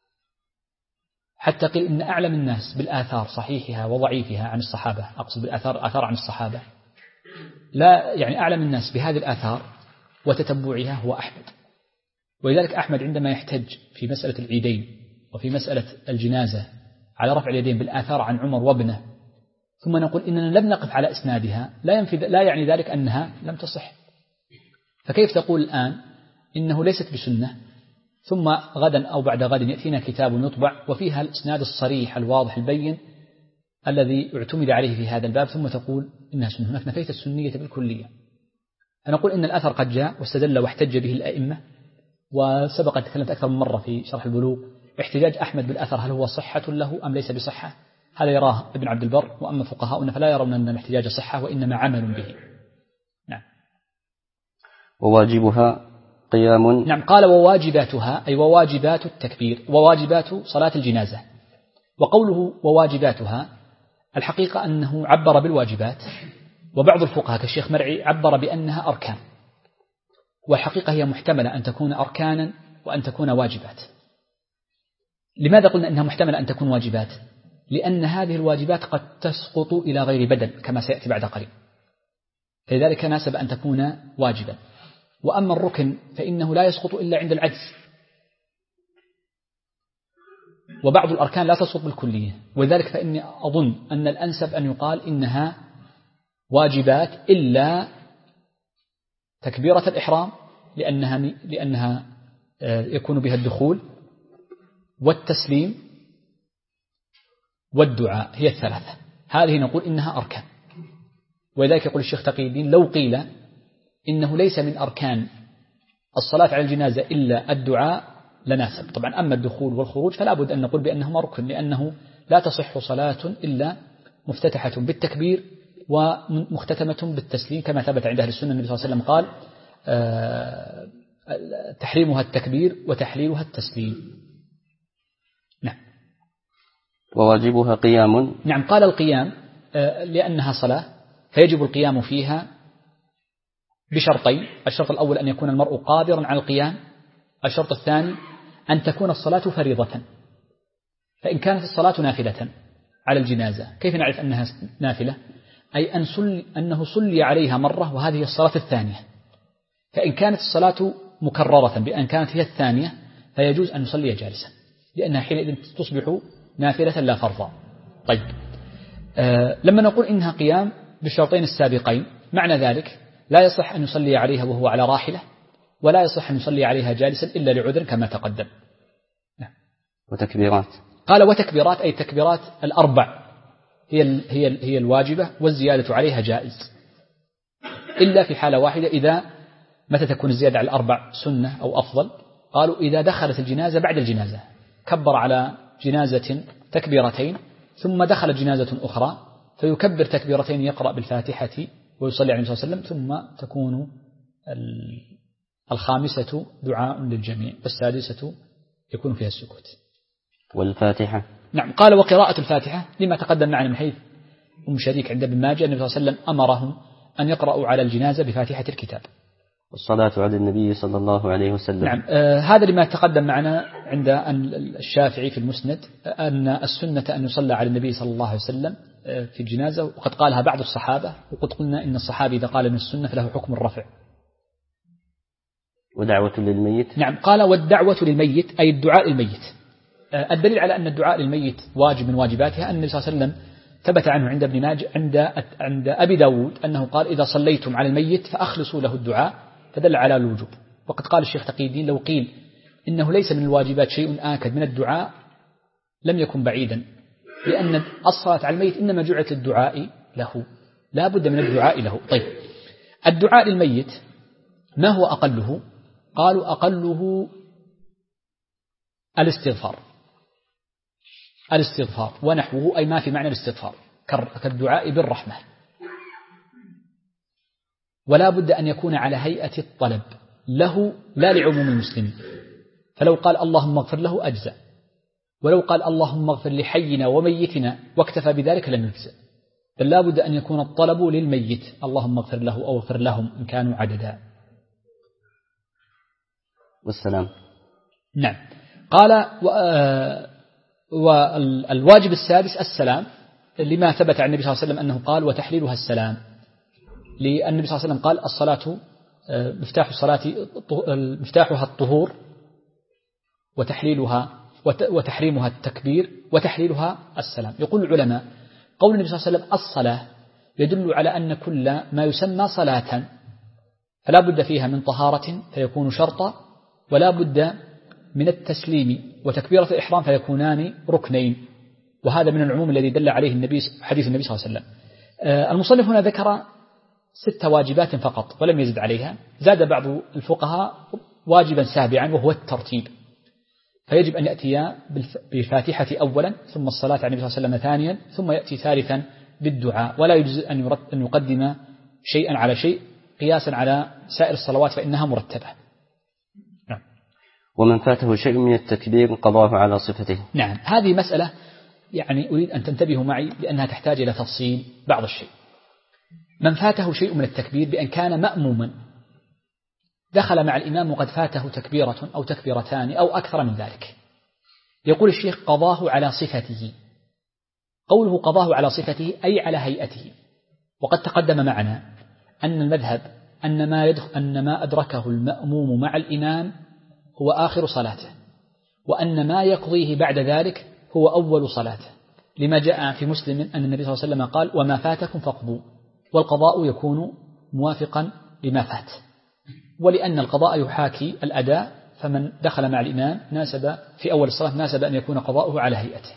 حتى قيل إن أعلم الناس بالآثار صحيحها وضعيفها عن الصحابة، أقصد بالآثار عن الصحابة، لا يعني أعلم الناس بهذه الآثار وتتبعها هو أحمد. ولذلك أحمد عندما يحتج في مسألة العيدين وفي مسألة الجنازة على رفع اليدين بالآثار عن عمر وابنه، ثم نقول إننا لم نقف على إسنادها، لا يعني ذلك أنها لم تصح. فكيف تقول الآن إنه ليست بسنة، ثم غدا أو بعد غد يأتينا كتاب يطبع وفيها الإسناد الصريح الواضح البين الذي اعتمد عليه في هذا الباب، ثم تقول إنها سنة، هناك نفيت السنية بالكلية. فنقول إن الأثر قد جاء واستدل واحتج به الأئمة، وسبق تكلمت أكثر من مرة في شرح البلوغ احتجاج أحمد بالأثر هل هو صحة له أم ليس بصحة، هذا يراه ابن عبد البر، وأما فقهاؤنا فلا يرون أن الاحتجاج صحة وإنما عمل به. نعم. وواجبها قيام. نعم، قال وواجباتها أي وواجبات التكبير وواجبات صلاة الجنازة. وقوله وواجباتها الحقيقة أنه عبر بالواجبات، وبعض الفقهاء كالشيخ مرعي عبر بأنها أركان، والحقيقة هي محتملة أن تكون أركانا وأن تكون واجبات. لماذا قلنا أنها محتملة أن تكون واجبات؟ لأن هذه الواجبات قد تسقط إلى غير بدل كما سيأتي بعد قليل، فلذلك ناسب أن تكون واجبا. وأما الركن فإنه لا يسقط إلا عند العجز، وبعض الأركان لا تسقط بالكلية، ولذلك فإني أظن أن الأنسب أن يقال إنها واجبات إلا تكبيرة الإحرام لأنها يكون بها الدخول، والتسليم والدعاء هي الثلاثة، هذه نقول إنها أركان. ولذلك يقول الشيخ تقي الدين لو قيل إنه ليس من أركان الصلاة على الجنازة إلا الدعاء لناسب. طبعا أما الدخول والخروج فلا بد أن نقول بأنهما ركن، لأنه لا تصح صلاة إلا مفتتحة بالتكبير ومختتمة بالتسليم، كما ثبت عند أهل السنة النبي صلى الله عليه وسلم قال تحريمها التكبير وتحليلها التسليم. نعم. وواجبها قيام. نعم، قال القيام لأنها صلاة فيجب القيام فيها بشرطين: الشرط الأول أن يكون المرء قادرا على القيام، الشرط الثاني أن تكون الصلاة فريضة. فإن كانت الصلاة نافلة على الجنازة كيف نعرف أنها نافلة؟ أي أنه صلي عليها مرة وهذه الصلاة الثانية. فإن كانت الصلاة مكررة بأن كانت هي الثانية فيجوز أن نصلي جالسا، لأنها حينئذ تصبح نافلة لا فرضا. طيب، لما نقول إنها قيام بالشرطين السابقين معنى ذلك لا يصح أن يصلي عليها وهو على راحلة، ولا يصح أن يصلي عليها جالسا إلا لعذر كما تقدم. نعم. وتكبيرات، قال وتكبيرات أي التكبيرات الأربع هي الواجبة، والزيادة عليها جائز إلا في حالة واحدة. إذا متى تكون الزيادة على الأربع سنة أو أفضل؟ قالوا إذا دخلت الجنازة بعد الجنازة، كبر على جنازة تكبيرتين ثم دخلت جنازة أخرى فيكبر تكبيرتين يقرأ بالفاتحة ويصلي عليه الصلاة والسلام، ثم تكون الخامسة دعاء للجميع، والسادسة يكون فيها السكوت. والفاتحة. نعم. قال وقراءة الفاتحة لما تقدم معنا من حيث شريك عند ابن ماجه النبي صلى الله عليه وسلم أمرهم أن يقرأوا على الجنازة بفاتحة الكتاب. والصلاة على النبي صلى الله عليه وسلم. نعم. هذا لما تقدم معنا عند الشافعي في المسند أن السنة أن يصلى على النبي صلى الله عليه وسلم في الجنازة، وقد قالها بعض الصحابة، وقد قلنا إن الصحابي إذا قال من السنة فله حكم الرفع. ودعوة للميت. نعم. قال والدعوة للميت أي الدعاء للميت. الدليل على أن الدعاء للميت واجب من واجباتها أن النبي صلى الله عليه وسلم ثبت عنه عند ابن ماجه عند أبي داود أنه قال إذا صليتم على الميت فأخلصوا له الدعاء، فدل على الوجوب. وقد قال الشيخ تقي الدين لو قيل إنه ليس من الواجبات شيء آكد من الدعاء لم يكن بعيدا، لأن الصلاة على الميت إنما جعلت للدعاء له، لا بد من الدعاء له. طيب، الدعاء للميت ما هو أقله؟ قالوا أقله الاستغفار ونحوه، أي ما في معنى الاستغفار كالدعاء بالرحمة، ولا بد أن يكون على هيئة الطلب له لا لعموم المسلمين. فلو قال اللهم اغفر له أجزأ، ولو قال اللهم اغفر لحينا وميتنا واكتفى بذلك لم يجزأ، بل لا بد أن يكون الطلب للميت اللهم اغفر له أو اغفر لهم إن كانوا عددا. والسلام. نعم. قال والواجب السادس السلام، لما ثبت عن النبي صلى الله عليه وسلم أنه قال وتحليلها السلام، لأن النبي صلى الله عليه وسلم قال الصلاة مفتاح الصلاة مفتاحها الطهور وتحريمها التكبير وتحليلها السلام. يقول العلماء قول النبي صلى الله عليه وسلم الصلاة يدل على أن كل ما يسمى صلاة فلا بد فيها من طهارة فيكون شرطا، ولا بد من التسليم وتكبيرة الإحرام فيكونان ركنين، وهذا من العموم الذي دل عليه حديث النبي صلى الله عليه وسلم. المصنف هنا ذكر 6 واجبات فقط ولم يزد عليها، زاد بعض الفقهاء واجبا سابعا وهو الترتيب، فيجب أن يأتي بالفاتحة أولا ثم الصلاة على النبي صلى الله عليه وسلم ثانيا ثم يأتي ثالثا بالدعاء، ولا يجوز أن يقدم شيئا على شيء قياسا على سائر الصلوات فإنها مرتبة. نعم. ومن فاته شيء من التكبير قضاه على صفته. نعم. هذه مسألة يعني أريد أن تنتبهوا معي لأنها تحتاج إلى تفصيل بعض الشيء. من فاته شيء من التكبير بأن كان مأموما دخل مع الإمام وقد فاته تكبيرة أو تكبيرتان أو أكثر من ذلك، يقول الشيخ قضاه على صفته. قوله قضاه على صفته أي على هيئته، وقد تقدم معنا أن المذهب أن ما أدركه المأموم مع الإمام هو آخر صلاته، وأن ما يقضيه بعد ذلك هو أول صلاته، لما جاء في مسلم أن النبي صلى الله عليه وسلم قال وما فاتكم فاقضوا، والقضاء يكون موافقا لما فات، ولأن القضاء يحاكي الأداء، فمن دخل مع الإمام ناسب في أول الصلاة ناسب أن يكون قضاؤه على هيئته.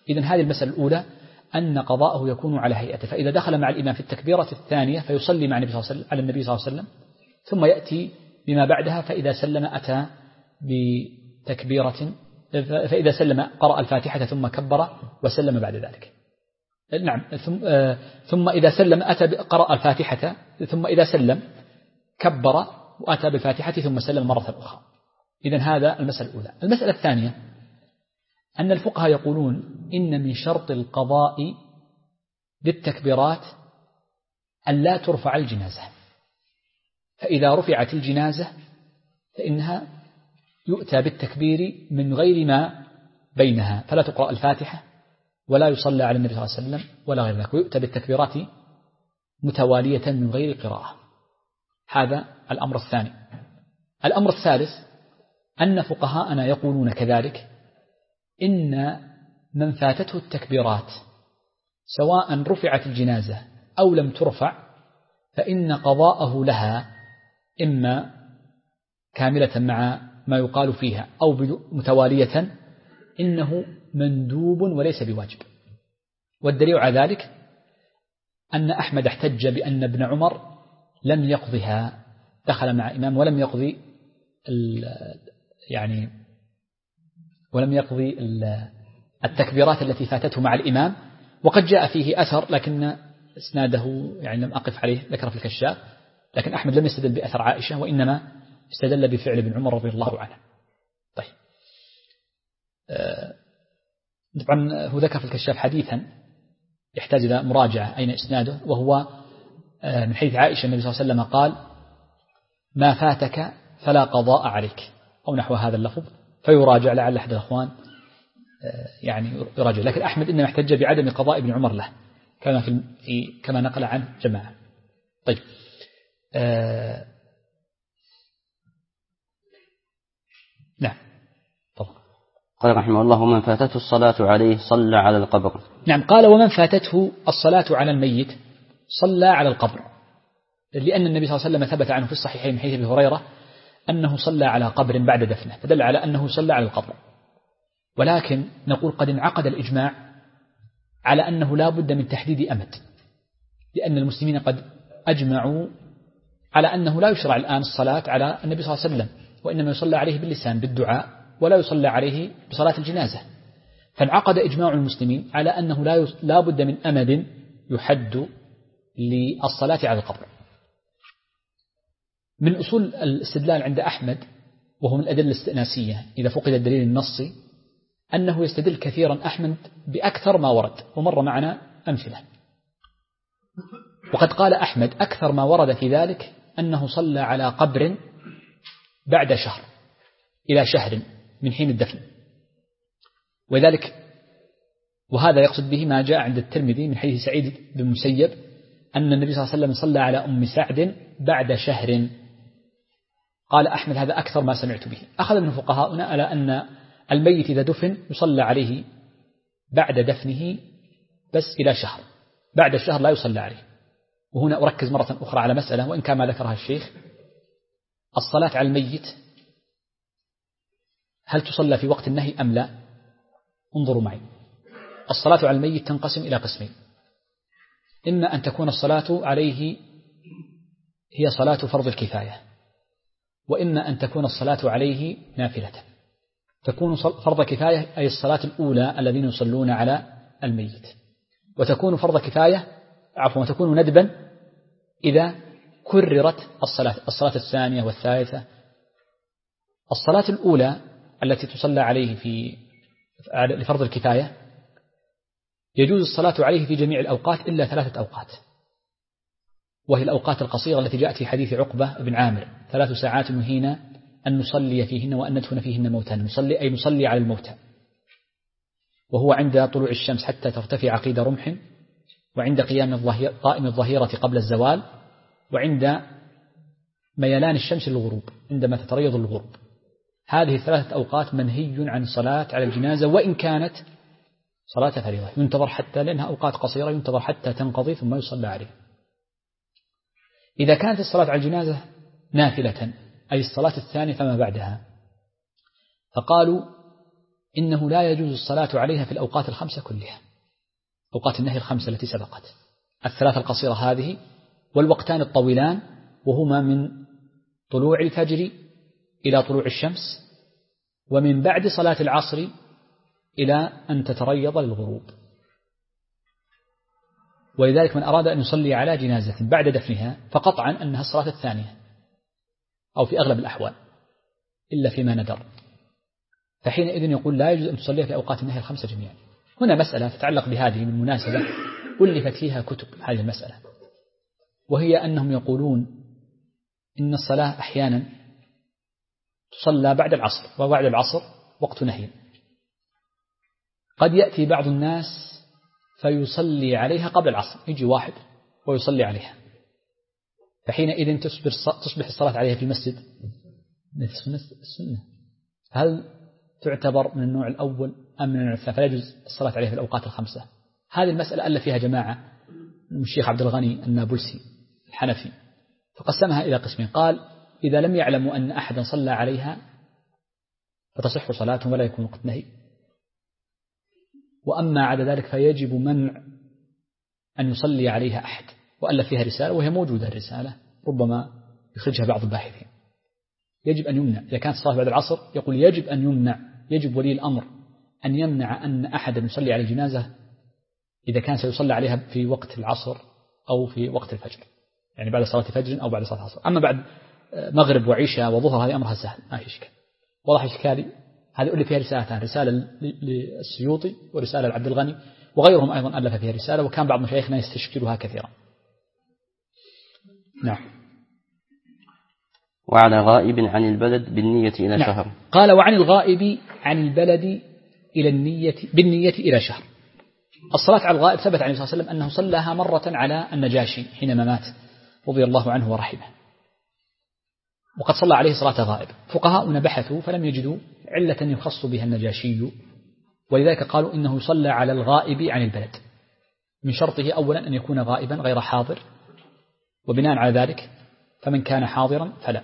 إذن هذه المسألة الأولى أن قضاءه يكون على هيئته، فإذا دخل مع الإمام في التكبيرة الثانية فيصلي مع النبي صلى الله عليه وسلم على النبي صلى الله عليه وسلم، ثم يأتي بما بعدها، فإذا سلم أتى بتكبيرة، فإذا سلم قرأ الفاتحة ثم كبر وسلم بعد ذلك. نعم، ثم إذا سلم أتى قرأ الفاتحة، ثم إذا سلم كبر وأتى بالفاتحة ثم سلم مرة أخرى. إذن هذا المسألة الأولى. المسألة الثانية أن الفقهاء يقولون إن من شرط القضاء للتكبيرات أن لا ترفع الجنازة، فإذا رفعت الجنازة فإنها يؤتى بالتكبير من غير ما بينها، فلا تقرأ الفاتحة ولا يصلى على النبي صلى الله عليه وسلم ولا غير ذلك، ويؤتى بالتكبيرات متوالية من غير قراءة. هذا الأمر الثاني. الأمر الثالث أن فقهاءنا يقولون كذلك إن من فاتته التكبيرات سواء رفعت الجنازة أو لم ترفع فإن قضاءه لها إما كاملة مع ما يقال فيها أو متوالية إنه مندوب وليس بواجب. والدليل على ذلك أن أحمد احتج بأن ابن عمر لم يقضها، دخل مع إمام ولم يقضي التكبيرات التي فاتته مع الإمام، وقد جاء فيه أثر لكن إسناده لم أقف عليه، ذكر في الكشاف، لكن أحمد لم يستدل بأثر عائشة وإنما استدل بفعل ابن عمر رضي الله عنه. طيب، طبعا هو ذكر في الكشاف حديثا يحتاج إلى مراجعة أين إسناده، وهو من حديث عائشة النبي صلى الله عليه وسلم قال: ما فاتك فلا قضاء عليك، أو نحو هذا اللفظ، فيراجع لعل أحد الأخوان يراجع. لكن أحمد إنما احتج بعدم قضاء ابن عمر له كما نقل عنه جماعة. طيب، نعم، طبعا. قال رحمه الله: ومن فاتته الصلاة عليه صلى على القبر. نعم، قال: ومن فاتته الصلاة على الميت صلى على القبر، لأن النبي صلى الله عليه وسلم ثبت عنه في الصحيحين من حديث أبي هريرة أنه صلى على قبر بعد دفنه، فدل على أنه صلى على القبر. ولكن نقول قد انعقد الإجماع على أنه لا بد من تحديد أمد، لأن المسلمين قد أجمعوا على أنه لا يشرع الآن الصلاة على النبي صلى الله عليه وسلم، وإنما يصلى عليه باللسان بالدعاء، ولا يصلى عليه بصلاة الجنازة. فانعقد إجماع المسلمين على أنه لا بد من أمد يحد للصلاة على القبر. من أصول الاستدلال عند أحمد، وهو من الأدلة الاستئناسية إذا فقد الدليل النصي، أنه يستدل كثيرا أحمد بأكثر ما ورد، ومر معنا أمثلة. وقد قال أحمد أكثر ما ورد في ذلك أنه صلى على قبر بعد شهر إلى شهر من حين الدفن، وهذا يقصد به ما جاء عند الترمذي من حديث سعيد بن مسيب أن النبي صلى الله عليه وسلم صلى على أم سعد بعد شهر. قال أحمد هذا أكثر ما سمعت به. أخذ من فقهاؤنا على أن الميت إذا دفن يصلى عليه بعد دفنه بس إلى شهر، بعد الشهر لا يصلى عليه. وهنا أركز مرة أخرى على مسألة وإن كان ما ذكرها الشيخ: الصلاة على الميت هل تصلى في وقت النهي أم لا؟ انظروا معي، الصلاة على الميت تنقسم إلى قسمين: إما أن تكون الصلاة عليه هي صلاة فرض الكفاية، وإما أن تكون الصلاة عليه نافلة. تكون فرض كفاية أي الصلاة الأولى الذين يصلون على الميت، وتكون فرض كفاية وتكون ندبا إذا كررت الصلاة الثانية والثالثة. الصلاة الأولى التي تصلى عليه لفرض الكفاية يجوز الصلاة عليه في جميع الأوقات إلا 3 أوقات، وهي الأوقات القصيرة التي جاءت في حديث عقبة بن عامر: 3 ساعات نهينا أن نصلي فيهن وأن ندفن فيهن موتانا. نصلي على الموتى، وهو عند طلوع الشمس حتى ترتفع قيد رمح، وعند قائم الظهيرة قبل الزوال، وعند ميلان الشمس للغروب عندما تتريض الغروب. هذه 3 أوقات منهي عن صلاة على الجنازة وإن كانت صلاة فريضة، ينتظر حتى، لأنها أوقات قصيرة، ينتظر حتى تنقضي ثم يصلى عليه. إذا كانت الصلاة على الجنازة نافلة أي الصلاة الثانية فما بعدها، فقالوا إنه لا يجوز الصلاة عليها في الأوقات الخمسة كلها، أوقات النهي الخمسة التي سبقت، الثلاث القصيرة هذه والوقتان الطويلان، وهما من طلوع الفجر إلى طلوع الشمس، ومن بعد صلاة العصر إلى أن تتريض للغروب. ولذلك من أراد أن يصلي على جنازة بعد دفنها فقطعا أنها الصلاة الثانية أو في أغلب الأحوال إلا فيما ندر، فحينئذ يقول لا يجوز أن تصلي في أوقات النهي الخمسة جميعا. هنا مسألة تتعلق بهذه بالمناسبة ألفت فيها كتب هذه المسألة، وهي أنهم يقولون إن الصلاة أحيانا تصلى بعد العصر، وبعد العصر وقت نهي، قد يأتي بعض الناس فيصلي عليها قبل العصر، يجي واحد ويصلي عليها، فحينئذ تصبح الصلاة عليها في المسجد مثل السنة. هل تعتبر من النوع الأول أم من النوع الثاني؟ فلا يجوز الصلاة عليها في الأوقات الخمسة. هذه المسألة ألف فيها جماعة من الشيخ عبد الغني النابلسي الحنفي، فقسمها إلى قسمين. قال إذا لم يعلموا أن أحدا صلى عليها فتصح صلاتهم ولا يكون وقت نهي، وأما عدا ذلك فيجب منع أن يصلي عليها أحد، وألف فيها رسالة وهي موجودة الرسالة، ربما يخرجها بعض الباحثين. يجب أن يمنع إذا كانت الصلاة بعد العصر، يقول يجب أن يمنع، يجب ولي الأمر أن يمنع أن أحدا يصلي على جنازة إذا كان سيصلى عليها في وقت العصر أو في وقت الفجر، يعني بعد صلاة فجر أو بعد صلاة العصر. أما بعد مغرب وعشاء وظهر هذه أمرها سهل، ما في إشكال. واضح إشكالي؟ هذه ألف فيها رسالتان، رسالة للسيوطي ورسالة لعبد الغني، وغيرهم أيضا ألف فيها رسالة، وكان بعض مشايخنا يستشكلها كثيرا. نعم. وعلى غائب عن البلد بالنية إلى شهر. قال وعن الغائب عن البلد إلى النية بالنية إلى شهر. الصلاة على الغائب ثبت عن النبي صلى الله عليه وسلم أنه صلىها مرة على النجاشي حينما مات رضي الله عنه ورحمه، وقد صلى عليه صلاة غائب. فقهاؤنا بحثوا فلم يجدوا علة يخص بها النجاشي، ولذلك قالوا إنه يصلى على الغائب عن البلد، من شرطه أولا أن يكون غائبا غير حاضر، وبناء على ذلك فمن كان حاضرا فلا،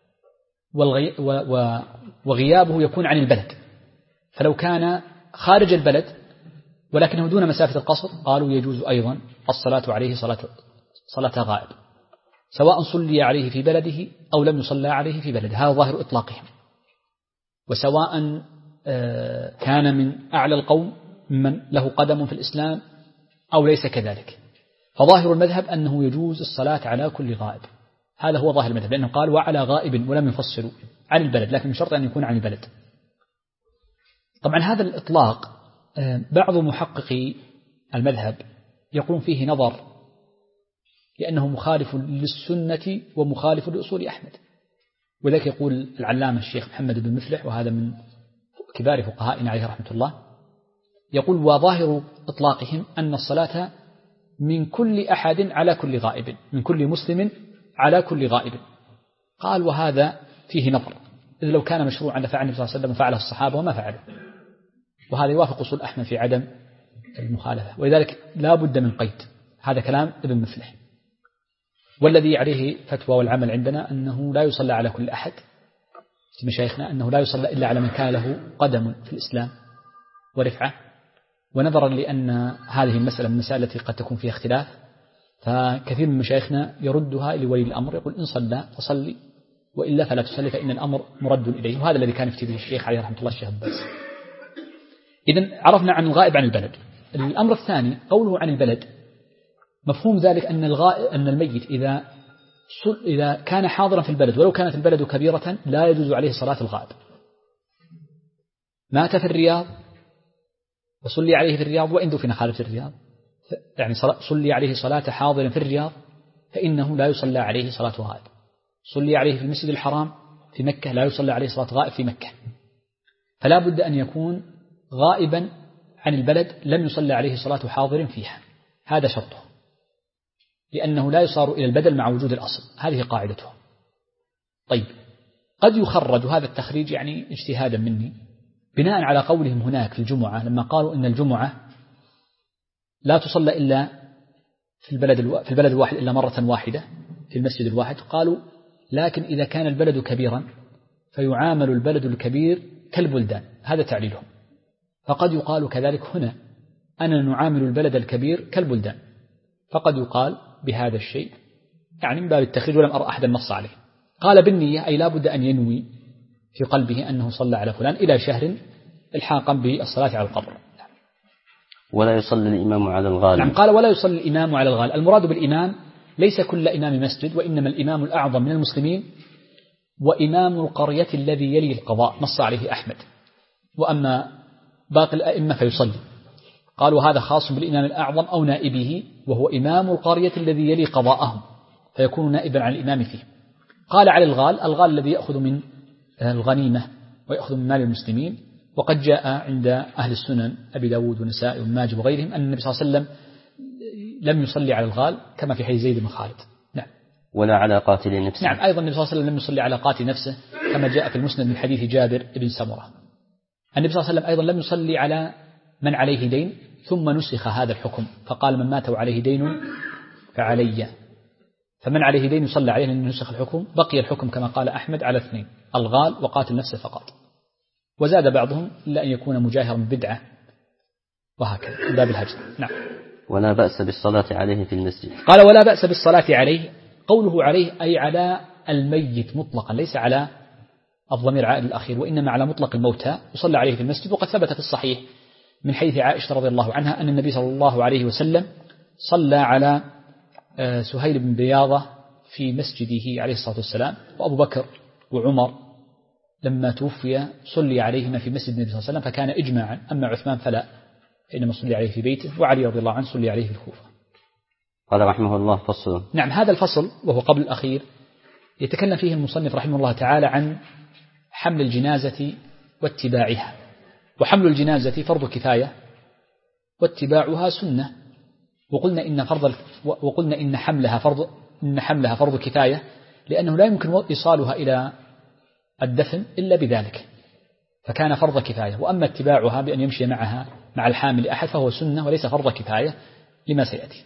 وغيابه يكون عن البلد، فلو كان خارج البلد ولكنه دون مسافة القصر قالوا يجوز أيضا الصلاة عليه صلاة غائب، سواء صلي عليه في بلده أو لم يصلى عليه في بلده، هذا ظاهر إطلاقهم. وسواء كان من أعلى القوم من له قدم في الإسلام أو ليس كذلك، فظاهر المذهب أنه يجوز الصلاة على كل غائب، هذا هو ظاهر المذهب، لأنه قال وعلى غائب ولم يفصلوا عن البلد، لكن من شرط أن يكون عن البلد. طبعا هذا الإطلاق بعض محققي المذهب يقولون فيه نظر، لأنه مخالف للسنة ومخالف لأصول أحمد، وذلك يقول العلامة الشيخ محمد بن مفلح، وهذا من كبار فقهائنا عليه رحمة الله، يقول وظاهر إطلاقهم أن الصلاة من كل أحد على كل غائب، من كل مسلم على كل غائب. قال وهذا فيه نظر، إذ لو كان مشروعا لفعل النبي صلى الله عليه وسلم فعله الصحابة وما فعله، وهذا يوافق أصول أحمد في عدم المخالفة، ولذلك لا بد من قيد. هذا كلام ابن مفلح، والذي عليه فتوى والعمل عندنا أنه لا يصلى على كل أحد في مشايخنا، أنه لا يصلى إلا على من كان له قدم في الإسلام ورفعة. ونظرا لأن هذه المسألة من المسائل التي قد تكون فيها اختلاف، فكثير من مشايخنا يردها لولي الأمر، يقول إن صلى فصلي وإلا فلا تصلي فإن الأمر مرد إليه، وهذا الذي كان يفتي به الشيخ عليه رحمة الله الشيخ عباس. إذن عرفنا عن الغائب عن البلد. الأمر الثاني قوله عن البلد، مفهوم ذلك أن الميت إذا كان حاضرا في البلد ولو كانت البلد كبيرة لا يجوز عليه صلاة الغائب. مات في الرياض وصلي عليه في الرياض وإن دفن خارج الرياض، يعني صلي عليه صلاة حاضر في الرياض فإنه لا يصلى عليه صلاة غائب. صلي عليه في المسجد الحرام في مكة لا يصلى عليه صلاة غائب في مكة، فلا بد أن يكون غائبا عن البلد لم يصلى عليه صلاة حاضر فيها، هذا شرطه، لأنه لا يصار إلى البدل مع وجود الأصل، هذه قاعدته. طيب قد يخرج هذا التخريج يعني اجتهادا مني بناء على قولهم هناك في الجمعة، لما قالوا إن الجمعة لا تصلى إلا في البلد الواحد إلا مرة واحدة في المسجد الواحد، قالوا لكن إذا كان البلد كبيرا فيعامل البلد الكبير كالبلدان، هذا تعليلهم. فقد يقال كذلك هنا أننا نعامل البلد الكبير كالبلدان، فقد يقال بهذا الشيء يعني من باب التخريج، ولم أرى أحدا نص عليه. قال بالنية أي لا بد أن ينوي في قلبه أنه صلى على فلان إلى شهر إلحاقا بالصلاة على القبر. ولا يصلي الإمام على الغال. نعم، قال ولا يصلي الإمام على الغال. المراد بالإمام ليس كل إمام مسجد، وإنما الإمام الأعظم من المسلمين وإمام القرية الذي يلي القضاء، نص عليه أحمد. وأما باقي الأئمة فيصلي. قالوا هذا خاص بالإمام الأعظم أو نائبه، وهو إمام القرية الذي يلي قضاءهم فيكون نائبا عن الإمام فيه. قال على الغال، الغال الذي يأخذ من الغنيمة ويأخذ من مال المسلمين. وقد جاء عند أهل السنن أبي داود ونسائي وماجه وغيرهم أن النبي صلى الله عليه وسلم لم يصلي على الغال كما في حديث زيد بن خالد. نعم. ولا على قاتل نفسه. نعم، أيضا النبي صلى الله عليه وسلم لم يصلي على قاتل نفسه كما جاء في المسند من حديث جابر بن سمرة. النبي صلى الله عليه وسلم أيضا لم يصلي على من عليه دين ثم نسخ هذا الحكم، فقال من مات وعليه دين فعلي، فمن عليه دين يصلى عليه لأن نسخ الحكم. بقي الحكم كما قال أحمد على اثنين، الغال وقاتل نفسه فقط. وزاد بعضهم إلا أن يكون مجاهرا بدعة وهكذا من باب الهجر. نعم. ولا بأس بالصلاة عليه في المسجد. قال ولا بأس بالصلاة عليه، قوله عليه أي على الميت مطلقا، ليس على الضمير عائد الأخير، وإنما على مطلق الموتى يصلى عليه في المسجد. وقد ثبت في الصحيح من حيث عائشة رضي الله عنها أن النبي صلى الله عليه وسلم صلى على سهيل بن بياضة في مسجده عليه الصلاة والسلام، وأبو بكر وعمر لما توفي صلي عليهما في مسجد النبي صلى الله عليه وسلم، فكان إجماعا. أما عثمان فلا، إنما صلي عليه في بيته، وعلي رضي الله عنه صلي عليه في الكوفة. قال رحمه الله فصل. نعم، هذا الفصل وهو قبل الأخير يتكلم فيه المصنف رحمه الله تعالى عن حمل الجنازة واتباعها. وحمل الجنازة فرض كفاية واتباعها سنة. وقلنا إن حملها فرض كفاية، لأنه لا يمكن إيصالها إلى الدفن إلا بذلك، فكان فرض كفاية. وأما اتباعها بأن يمشي معها مع الحامل أحد فهو سنة وليس فرض كفاية لما سيأتي.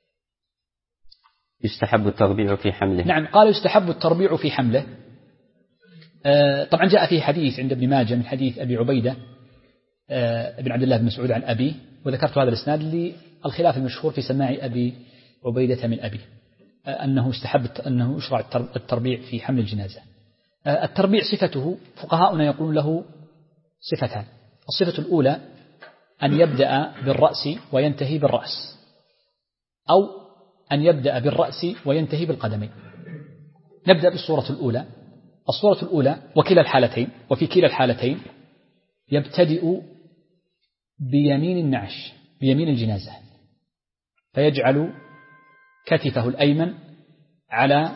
يستحب التربيع في حمله. نعم، قال يستحب التربيع في حمله. طبعا جاء فيه حديث عند ابن ماجه من حديث أبي عبيدة ابن عبد الله بن مسعود عن أبيه، وذكرت هذا الإسناد للخلاف المشهور في سماع أبي عبيدة من أبيه أنه يشرع التربيع في حمل الجنازة. التربيع صفته فقهاؤنا يقولون له صفتان. الصفة الأولى أن يبدأ بالرأس وينتهي بالرأس، أو أن يبدأ بالرأس وينتهي بالقدمين. نبدأ بالصورة الأولى. الصورة الأولى وفي كلا الحالتين يبتدئ بيمين النعش، بيمين الجنازة، فيجعل كتفه الأيمن على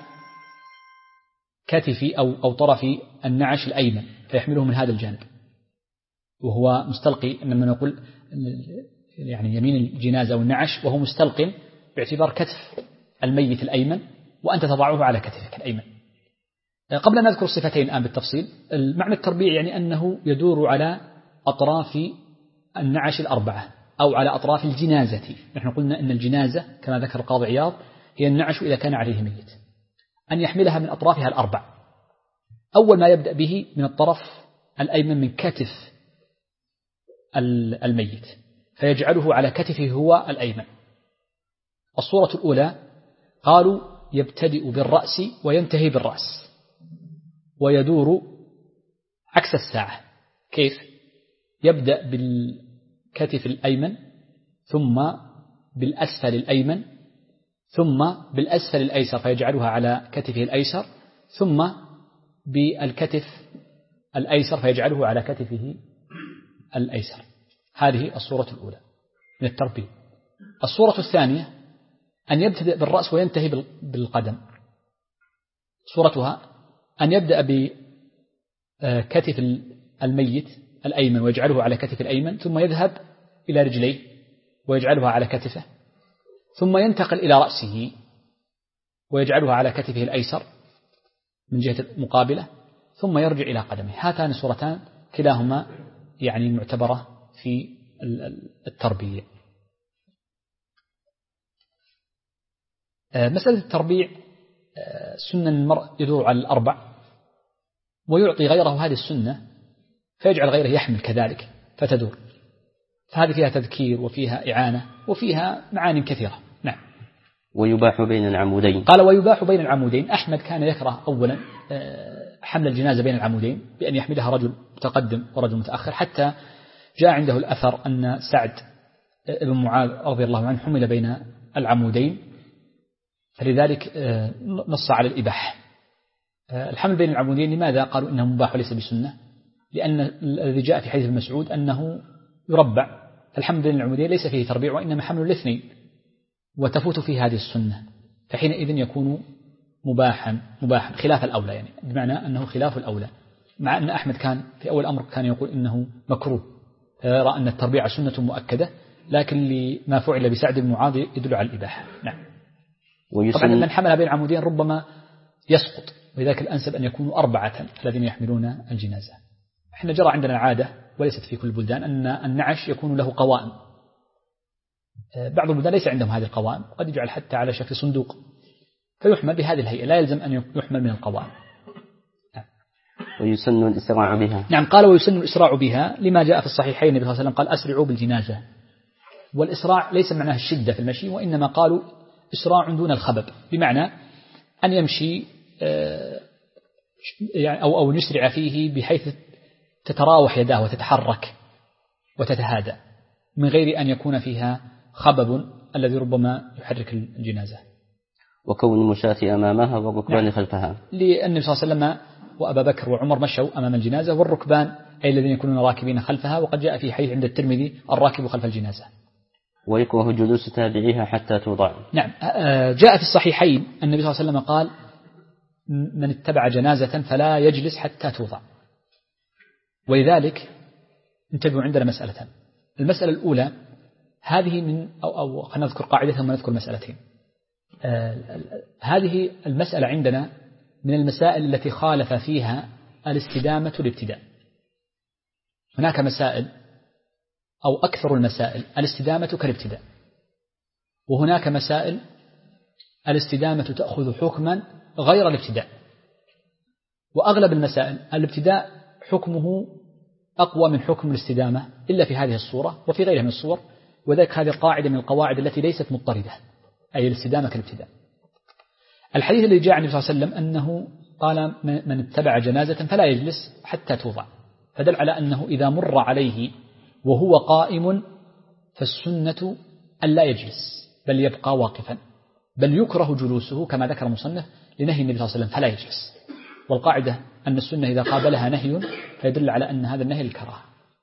كتف أو طرف النعش الأيمن فيحمله من هذا الجانب، وهو مستلقي. لما نقول يعني يمين الجنازة والنعش وهو مستلقي باعتبار كتف الميت الأيمن، وأنت تضعه على كتفك الأيمن. قبل أن نذكر الصفتين الآن بالتفصيل، المعنى التربيع يعني أنه يدور على أطراف النعش الأربعة أو على أطراف الجنازة. نحن قلنا أن الجنازة كما ذكر القاضي عياض هي النعش إذا كان عليه ميت، أن يحملها من أطرافها الأربع. أول ما يبدأ به من الطرف الأيمن من كتف الميت فيجعله على كتفه هو الأيمن. الصورة الأولى قالوا يبتدئ بالرأس وينتهي بالرأس، ويدور عكس الساعة. كيف؟ يبدأ بالكتف الأيمن ثم بالأسفل الأيمن ثم بالأسفل الأيسر فيجعلها على كتفه الأيسر، ثم بالكتف الأيسر فيجعله على كتفه الأيسر. هذه الصورة الأولى من التربية. الصورة الثانية أن يبتدئ بالرأس وينتهي بالقدم. صورتها أن يبدأ بكتف الميت الأيمن ويجعله على كتف الأيمن، ثم يذهب إلى رجليه ويجعلها على كتفه، ثم ينتقل إلى رأسه ويجعلها على كتفه الأيسر من جهة المقابلة، ثم يرجع إلى قدمه. هاتان صورتان كلاهما يعني معتبرة في التربية. مسألة التربيع سنة المرء يدور على الأربع ويعطي غيره هذه السنة، فيجعل غيره يحمل كذلك فتدور. فهذه فيها تذكير وفيها إعانة وفيها معاني كثيرة. نعم. ويباح بين العمودين. قال ويباح بين العمودين. أحمد كان يكره أولا حمل الجنازة بين العمودين بأن يحملها رجل متقدم ورجل متأخر، حتى جاء عنده الأثر أن سعد بن معاذ رضي الله عنه حمل بين العمودين، فلذلك نص على الإباحة. الحمل بين العمودين لماذا؟ قالوا إنه مباح وليس بسنة، لأن الذي جاء في حديث ابن مسعود أنه يربع، فالحمل بين العمودين ليس فيه تربيع وإنما حمل الاثنين، وتفوت فيه هذه السنة، فحينئذ يكون مباحا خلاف الأولى، يعني بمعنى أنه خلاف الأولى، مع أن أحمد كان في أول الأمر كان يقول إنه مكروه، يرى أن التربيع سنة مؤكدة، لكن لما فعل بسعد بن معاذ يدل على الإباحة. نعم. طبعا من حملها بين العمودين ربما يسقط، ولذلك الأنسب أن يكونوا 4 الذين يحملون الجنازة. احنا جرى عندنا عادة وليست في كل البلدان أن النعش يكون له قوائم، بعض البلدان ليس عندهم هذه القوائم، قد يجعل حتى على شكل صندوق فيحمل بهذه الهيئة، لا يلزم أن يحمل من القوائم. نعم. ويسن الإسراع بها. نعم. قال ويسن الإسراع بها لما جاء في الصحيحين، النبي صلى الله عليه وسلم قال أسرعوا بالجنازة، والإسراع ليس معناه الشدة في المشي، وإنما قالوا إسراع دون الخبب، بمعنى أن يمشي يعني أو نسرع فيه بحيث تتراوح يداه وتتحرك وتتهادى من غير أن يكون فيها خبب الذي ربما يحرك الجنازة. وكون المشاة أمامها والركبان خلفها، لأن النبي صلى الله عليه وسلم وأبا بكر وعمر مشوا أمام الجنازة، والركبان أي الذين يكونون راكبين خلفها، وقد جاء في حديث عند الترمذي الراكب خلف الجنازة. ويكره جلوس تابعيها حتى توضع. نعم. جاء في الصحيحين النبي صلى الله عليه وسلم قال من اتبع جنازة فلا يجلس حتى توضع. ولذلك انتبهوا عندنا مسألتان. المسألة الأولى هذه من أو خلينا نذكر قاعدة ثم نذكر مسألتين. هذه المسألة عندنا من المسائل التي خالف فيها الاستدامة الابتداء. هناك مسائل أو أكثر المسائل الاستدامة كالابتداء، وهناك مسائل الاستدامة تأخذ حكما غير الابتداء، وأغلب المسائل الابتداء حكمه أقوى من حكم الاستدامة إلا في هذه الصورة وفي غيرها من الصور، وذلك هذه القاعدة من القواعد التي ليست مضطردة، أي الاستدامة كالابتداء. الحديث الذي جاء عن النبي صلى الله عليه وسلم أنه قال من اتبع جنازة فلا يجلس حتى توضع، فدل على أنه إذا مر عليه وهو قائم فالسنة ألا يجلس بل يبقى واقفا، بل يكره جلوسه كما ذكر المصنف لنهي النبي صلى الله عليه وسلم فلا يجلس. والقاعدة أن السنة إذا قابلها نهي فيدل على أن هذا النهي الكراهة.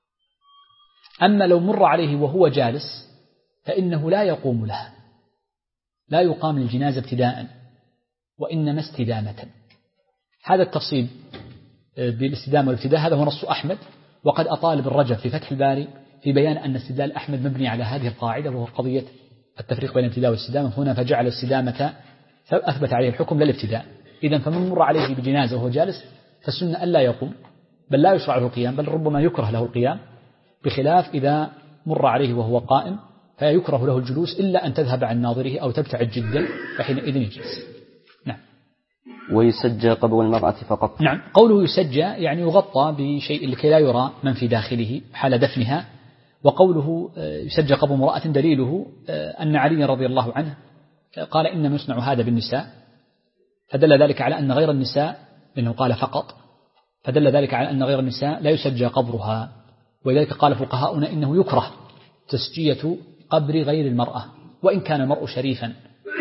أما لو مر عليه وهو جالس فإنه لا يقوم لها، لا يقام للجنازة ابتداء وإنما استدامة. هذا التفصيل بالاستدامة والابتداء هذا هو نص أحمد، وقد أطال ابن رجب في فتح الباري في بيان أن استدلال أحمد مبني على هذه القاعدة، وهو قضية التفريق بين الابتداء والاستدامة هنا، فجعل الاستدامة فأثبت عليه الحكم لا الابتداء. إذن فمن مر عليه بجنازة وهو جالس فالسنة ألا يقوم، بل لا يشرع له القيام، بل ربما يكره له القيام، بخلاف إذا مر عليه وهو قائم فيكره له الجلوس إلا أن تذهب عن ناظره أو تبتعد جدا فحينئذ يجلس. نعم. ويسجى قبر المرأة فقط. نعم. قوله يسجى يعني يغطى بشيء لكي لا يرى من في داخله حال دفنها. وقوله يسجى قبر امرأة دليله أن علي رضي الله عنه قال إنما يصنع هذا بالنساء، فدل ذلك على أن غير النساء، لأنه قال فقط، فدل ذلك على أن غير النساء لا يسجى قبرها. ولذلك قال فقهاؤنا إنه يكره تسجية قبر غير المرأة وإن كان المرء شريفا،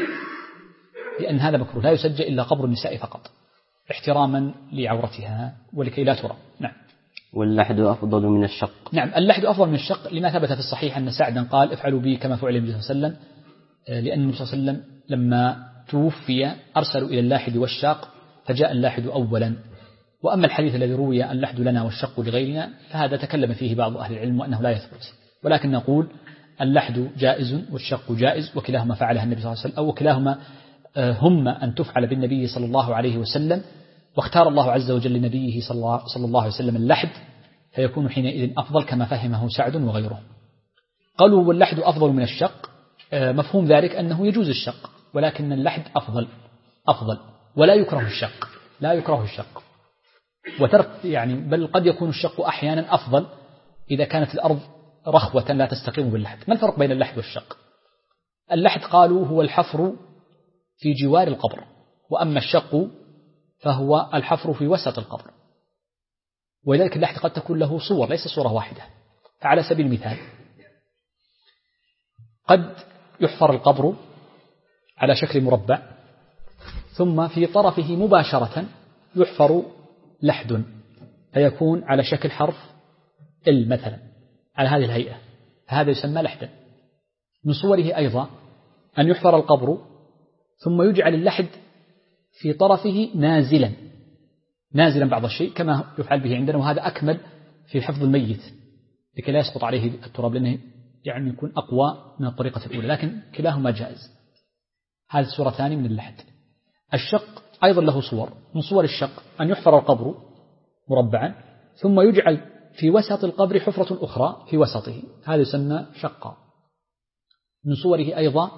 لأن هذا مكروه، لا يسجى إلا قبر النساء فقط احتراما لعورتها ولكي لا ترى. نعم. واللحد أفضل من الشق. نعم. اللحد أفضل من الشق لما ثبت في الصحيح أن سعدا قال افعلوا بي كما فعل النبي صلى الله عليه وسلم، لأن النبي صلى الله عليه وسلم لما توفي أرسلوا إلى اللاحد والشاق فجاء اللاحد أولا. وأما الحديث الذي روي اللحد لنا والشق لغيرنا فهذا تكلم فيه بعض أهل العلم وأنه لا يثبت، ولكن نقول اللحد جائز والشق جائز، وكلاهما فعلها النبي صلى الله عليه وسلم، أو وكلاهما هم أن تفعل بالنبي صلى الله عليه وسلم، واختار الله عز وجل لنبيه صلى الله عليه وسلم اللحد، فيكون حينئذ أفضل كما فهمه سعد وغيره. قالوا واللحد أفضل من الشق، مفهوم ذلك أنه يجوز الشق، ولكن اللحد أفضل ولا يكره الشق، لا يكره الشق، وترك يعني بل قد يكون الشق أحيانا أفضل إذا كانت الأرض رخوة لا تستقيم باللحد. ما الفرق بين اللحد والشق؟ اللحد قالوا هو الحفر في جوار القبر، وأما الشق فهو الحفر في وسط القبر. ولذلك اللحد قد تكون له صور، ليس صورة واحدة. فعلى سبيل المثال قد يحفر القبر على شكل مربع، ثم في طرفه مباشرة يحفر لحد فيكون على شكل حرف ال مثلا على هذه الهيئة، هذا يسمى لحدا. من صوره أيضا أن يحفر القبر ثم يجعل اللحد في طرفه نازلا بعض الشيء كما يفعل به عندنا، وهذا أكمل في حفظ الميت لكي لا يسقط عليه التراب، لأنه يعني يكون أقوى من الطريقة الأولى، لكن كلاهما جائز. هذه الصورة ثانية من اللحد. الشق أيضا له صور. من صور الشق أن يحفر القبر مربعا ثم يجعل في وسط القبر حفرة أخرى في وسطه، هذا يسمى شقا. من صوره أيضا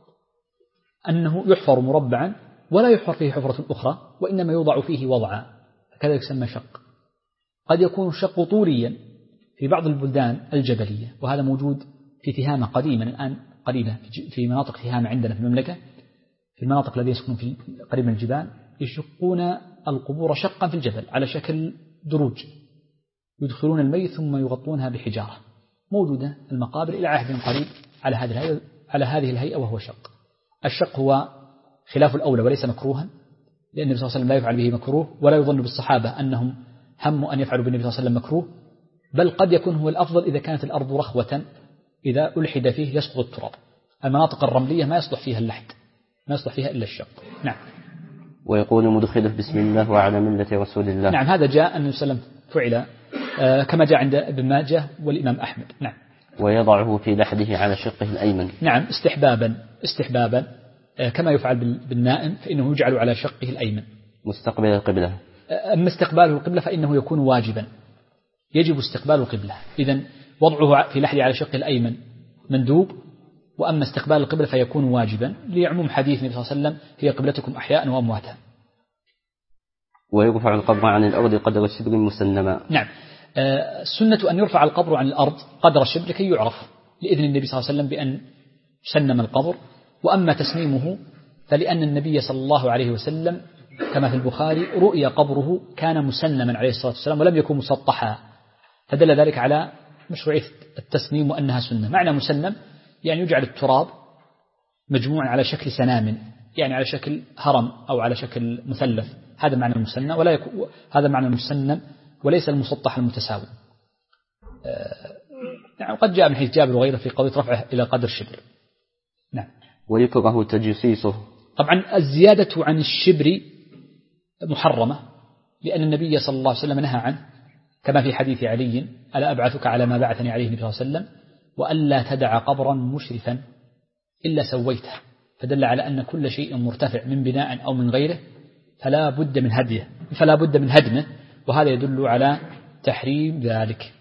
أنه يحفر مربعا ولا يحفر فيه حفرة أخرى، وإنما يوضع فيه وضعا، كذلك يسمى شق. قد يكون الشق طوليا في بعض البلدان الجبلية، وهذا موجود في تهامة قديما الآن قليلة، في مناطق تهامة عندنا في المملكة، في المناطق التي يسكنون في قريب من الجبال يشقون القبور شقا في الجبل على شكل دروج، يدخلون الميت ثم يغطونها بحجارة. موجودة المقابر إلى عهد قريب على هذه الهيئة وهو شق. الشق هو خلاف الأولى وليس مكروها، لأن النبي صلى الله عليه وسلم لا يفعل به مكروه، ولا يظن بالصحابة أنهم هموا أن يفعلوا بالنبي صلى الله عليه وسلم مكروه، بل قد يكون هو الأفضل إذا كانت الأرض رخوة، إذا ألحد فيه يسقط التراب. المناطق الرملية ما يصلح فيها اللحد، ما يصلح فيها إلا الشق. نعم. ويقول مدخله بسم الله وعلى ملة رسول الله. نعم، هذا جاء أن النبي صلى الله عليه وسلم فعل كما جاء عند ابن ماجه والإمام أحمد. نعم. ويضعه في لحده على شقه الأيمن. نعم، استحبابا كما يفعل بالنائم، فإنه يجعل على شقه الأيمن مستقبل القبلة. أما استقباله القبلة فإنه يكون واجبا، يجب استقبال القبلة. إذن وضعه في لحده على شقه الأيمن مندوب، وأما استقبال القبلة فيكون واجبا لعموم حديث النبي صلى الله عليه وسلم هي قبلتكم أحياء وأمواتا. ويرفع القبر عن الأرض قدر الشبر مسنما. نعم، السنة أن يرفع القبر عن الأرض قدر الشبر لكي يعرف لإذن النبي صلى الله عليه وسلم بأن سنم القبر. وأما تسنيمه فلأن النبي صلى الله عليه وسلم كما في البخاري رؤيا قبره كان مسنما عليه الصلاة والسلام ولم يكن مسطحا، فدل ذلك على مشروعية التسنيم وأنها سنة. معنى مسنم يعني يجعل التراب مجموعا على شكل سنام، يعني على شكل هرم أو على شكل مثلث، هذا معنى المسنم، ولا هذا معنى المسنم وليس المسطح المتساوي. يعني قد جاء من حيث جابر وغيره في قضية رفعه إلى قدر الشبر. نعم. ويكره تجسيسه. طبعا الزيادة عن الشبر محرمة، لأن النبي صلى الله عليه وسلم نهى عنه كما في حديث علي: ألا أبعثك على ما بعثني عليه النبي صلى الله عليه وسلم، وألا تدع قبرا مشرفا إلا سويته. فدل على أن كل شيء مرتفع من بناء أو من غيره فلا بد من هدمه، وهذا يدل على تحريم ذلك.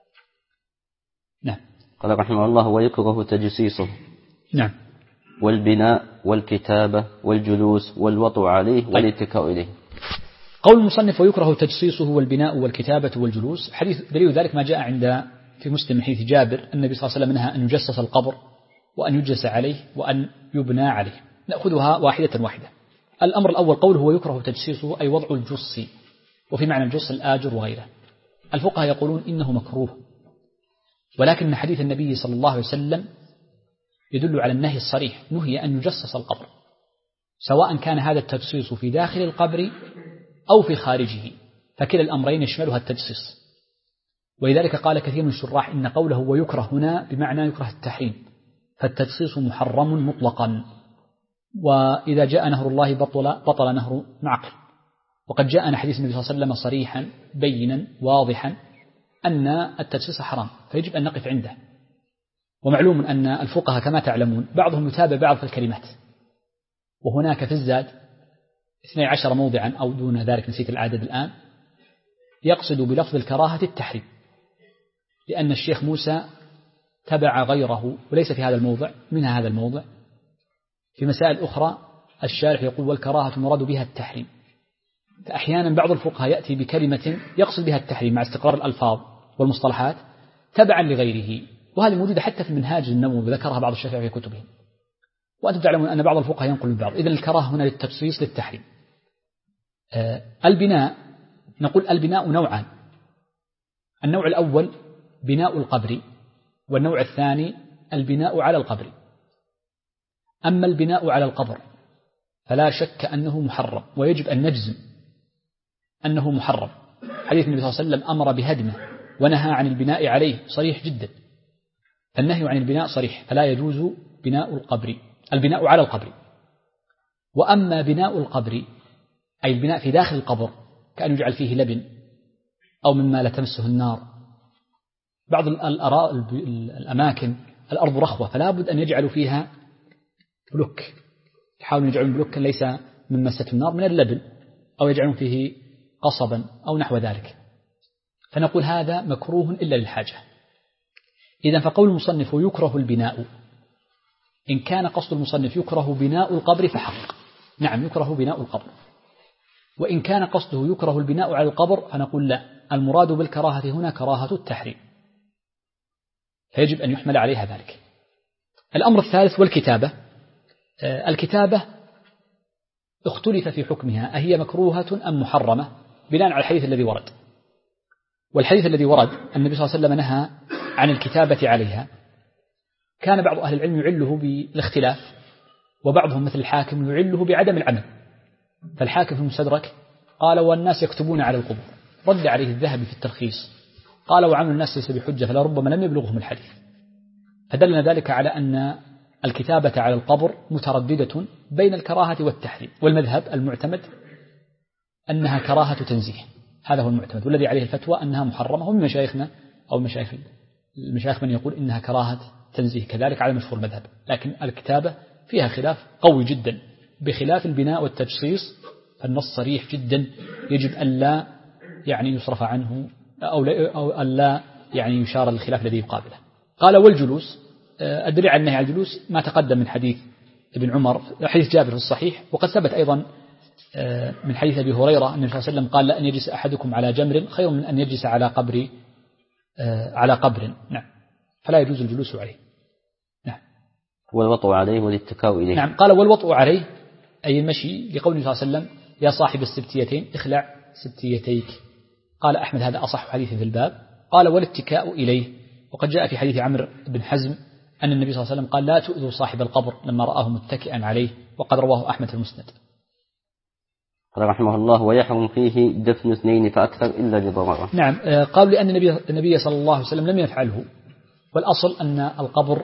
نعم. قال رحمه الله: ويكره تجسيسه. نعم. والبناء والكتابة والجلوس والوطء عليه والاتكاء إليه. قول المصنف: ويكره تجسيسه والبناء والكتابة والجلوس، حديث دليل ذلك ما جاء عند في مسلم من حديث جابر: النبي صلى الله عليه وسلم نهى أن يجسس القبر وأن يجلس عليه وأن يبنى عليه. نأخذها واحدة. الأمر الأول قوله ويكره تجسيسه، أي وضع الجص، وفي معنى الجص الآجر وغيره. الفقهاء يقولون إنه مكروه، ولكن حديث النبي صلى الله عليه وسلم يدل على النهي الصريح، نهي أن يجسس القبر، سواء كان هذا التجسيس في داخل القبر أو في خارجه، فكلا الأمرين يشملها التجسيس. ولذلك قال كثير من الشراح إن قوله ويكره هنا بمعنى يكره التحريم، فالتجسيس محرم مطلقا، وإذا جاء نهر الله بطل نهر معقل. وقد جاءنا حديث النبي صلى الله عليه وسلم صريحا بينا واضحا أن التجسيس حرام، فيجب أن نقف عنده. ومعلوم أن الفقهاء كما تعلمون بعضهم يتابع بعض في الكلمات، وهناك في الزاد 12 موضعا أو دون ذلك، نسيت العدد الآن، يقصد بلفظ الكراهة التحريم، لأن الشيخ موسى تبع غيره وليس في هذا الموضع، منها هذا الموضع. في مسائل أخرى الشارح يقول والكراهة مراد بها التحريم، فأحيانا بعض الفقهاء يأتي بكلمة يقصد بها التحريم مع استقرار الألفاظ والمصطلحات تبعا لغيره، وهذه موجودة حتى في المنهاج النووي ذكرها بعض الشافعية في كتبهم. وأنتم تعلمون أن بعض الفقهاء ينقل من بعض. إذن الكراهة هنا للتخصيص للتحريم. البناء، نقول البناء نوعان: النوع الأول بناء القبر، والنوع الثاني البناء على القبر. أما البناء على القبر فلا شك أنه محرم، ويجب أن نجزم أنه محرم. حديث النبي صلى الله عليه وسلم أمر بهدمه ونهى عن البناء عليه صريح جدا، فالنهي عن البناء صريح، فلا يجوز البناء على القبر. وأما بناء القبر أي البناء في داخل القبر كأن يجعل فيه لبن أو مما لا تمسه النار. بعض الأماكن الأرض رخوة فلا بد أن يجعلوا فيها بلوك، يحاولون يجعلون بلوكا ليس من مسة النار من اللبن، أو يجعلون فيه قصبا أو نحو ذلك، فنقول هذا مكروه إلا للحاجة. إذن فقول المصنف يكره البناء، إن كان قصد المصنف يكره بناء القبر فحق، نعم يكره بناء القبر. وإن كان قصده يكره البناء على القبر فنقول لا، المراد بالكراهة هنا كراهة التحريم، فيجب أن يحمل عليها ذلك. الأمر الثالث والكتابة. الكتابة اختلف في حكمها، أهي مكروهة أم محرمة، بناء على الحديث الذي ورد. والحديث الذي ورد النبي صلى الله عليه وسلم نهى عن الكتابة عليها. كان بعض أهل العلم يعله بالاختلاف، وبعضهم مثل الحاكم يعله بعدم العمل. فالحاكم في المستدرك قال والناس يكتبون على القبور، رد عليه الذهبي في التلخيص قال وعمل الناس ليس بحجة فلربما لم يبلغهم الحديث. فدلنا ذلك على أن الكتابة على القبر مترددة بين الكراهة والتحريم، والمذهب المعتمد أنها كراهة تنزيه، هذا هو المعتمد، والذي عليه الفتوى أنها محرمة. ومن مشايخنا أو المشايخ من يقول إنها كراهة تنزيه كذلك على مشهور المذهب. لكن الكتابة فيها خلاف قوي جدا، بخلاف البناء والتجصيص فالنص صريح جدا، يجب ألا يعني يصرف عنه أو ألا يعني يشار للخلاف الذي يقابله. قال والجلوس، الدليل على النهي عن الجلوس ما تقدم من حديث ابن عمر، حديث جابر في الصحيح، وقد ثبت أيضا من حديث أبي هريرة أن النبي صلى الله عليه وسلم قال لأن يجلس أحدكم على جمر خير من أن يجلس على قبر. نعم، فلا يجوز الجلوس عليه. نعم، والوطء عليه والاتكاء إليه. نعم، قال والوطء عليه أي المشي، لقوله صلى الله عليه وسلم يا صاحب السبتيتين اخلع سبتيتيك. قال أحمد هذا أصح حديث في الباب. قال والاتكاء إليه، وقد جاء في حديث عمرو بن حزم أن النبي صلى الله عليه وسلم قال لا تؤذوا صاحب القبر لما رآه متكئا عليه، وقد رواه أحمد في المسند. قال رحمه الله ويحرم فيه دفن اثنين فأكثر إلا لضرره. نعم، قالوا لأن النبي صلى الله عليه وسلم لم يفعله، والأصل أن القبر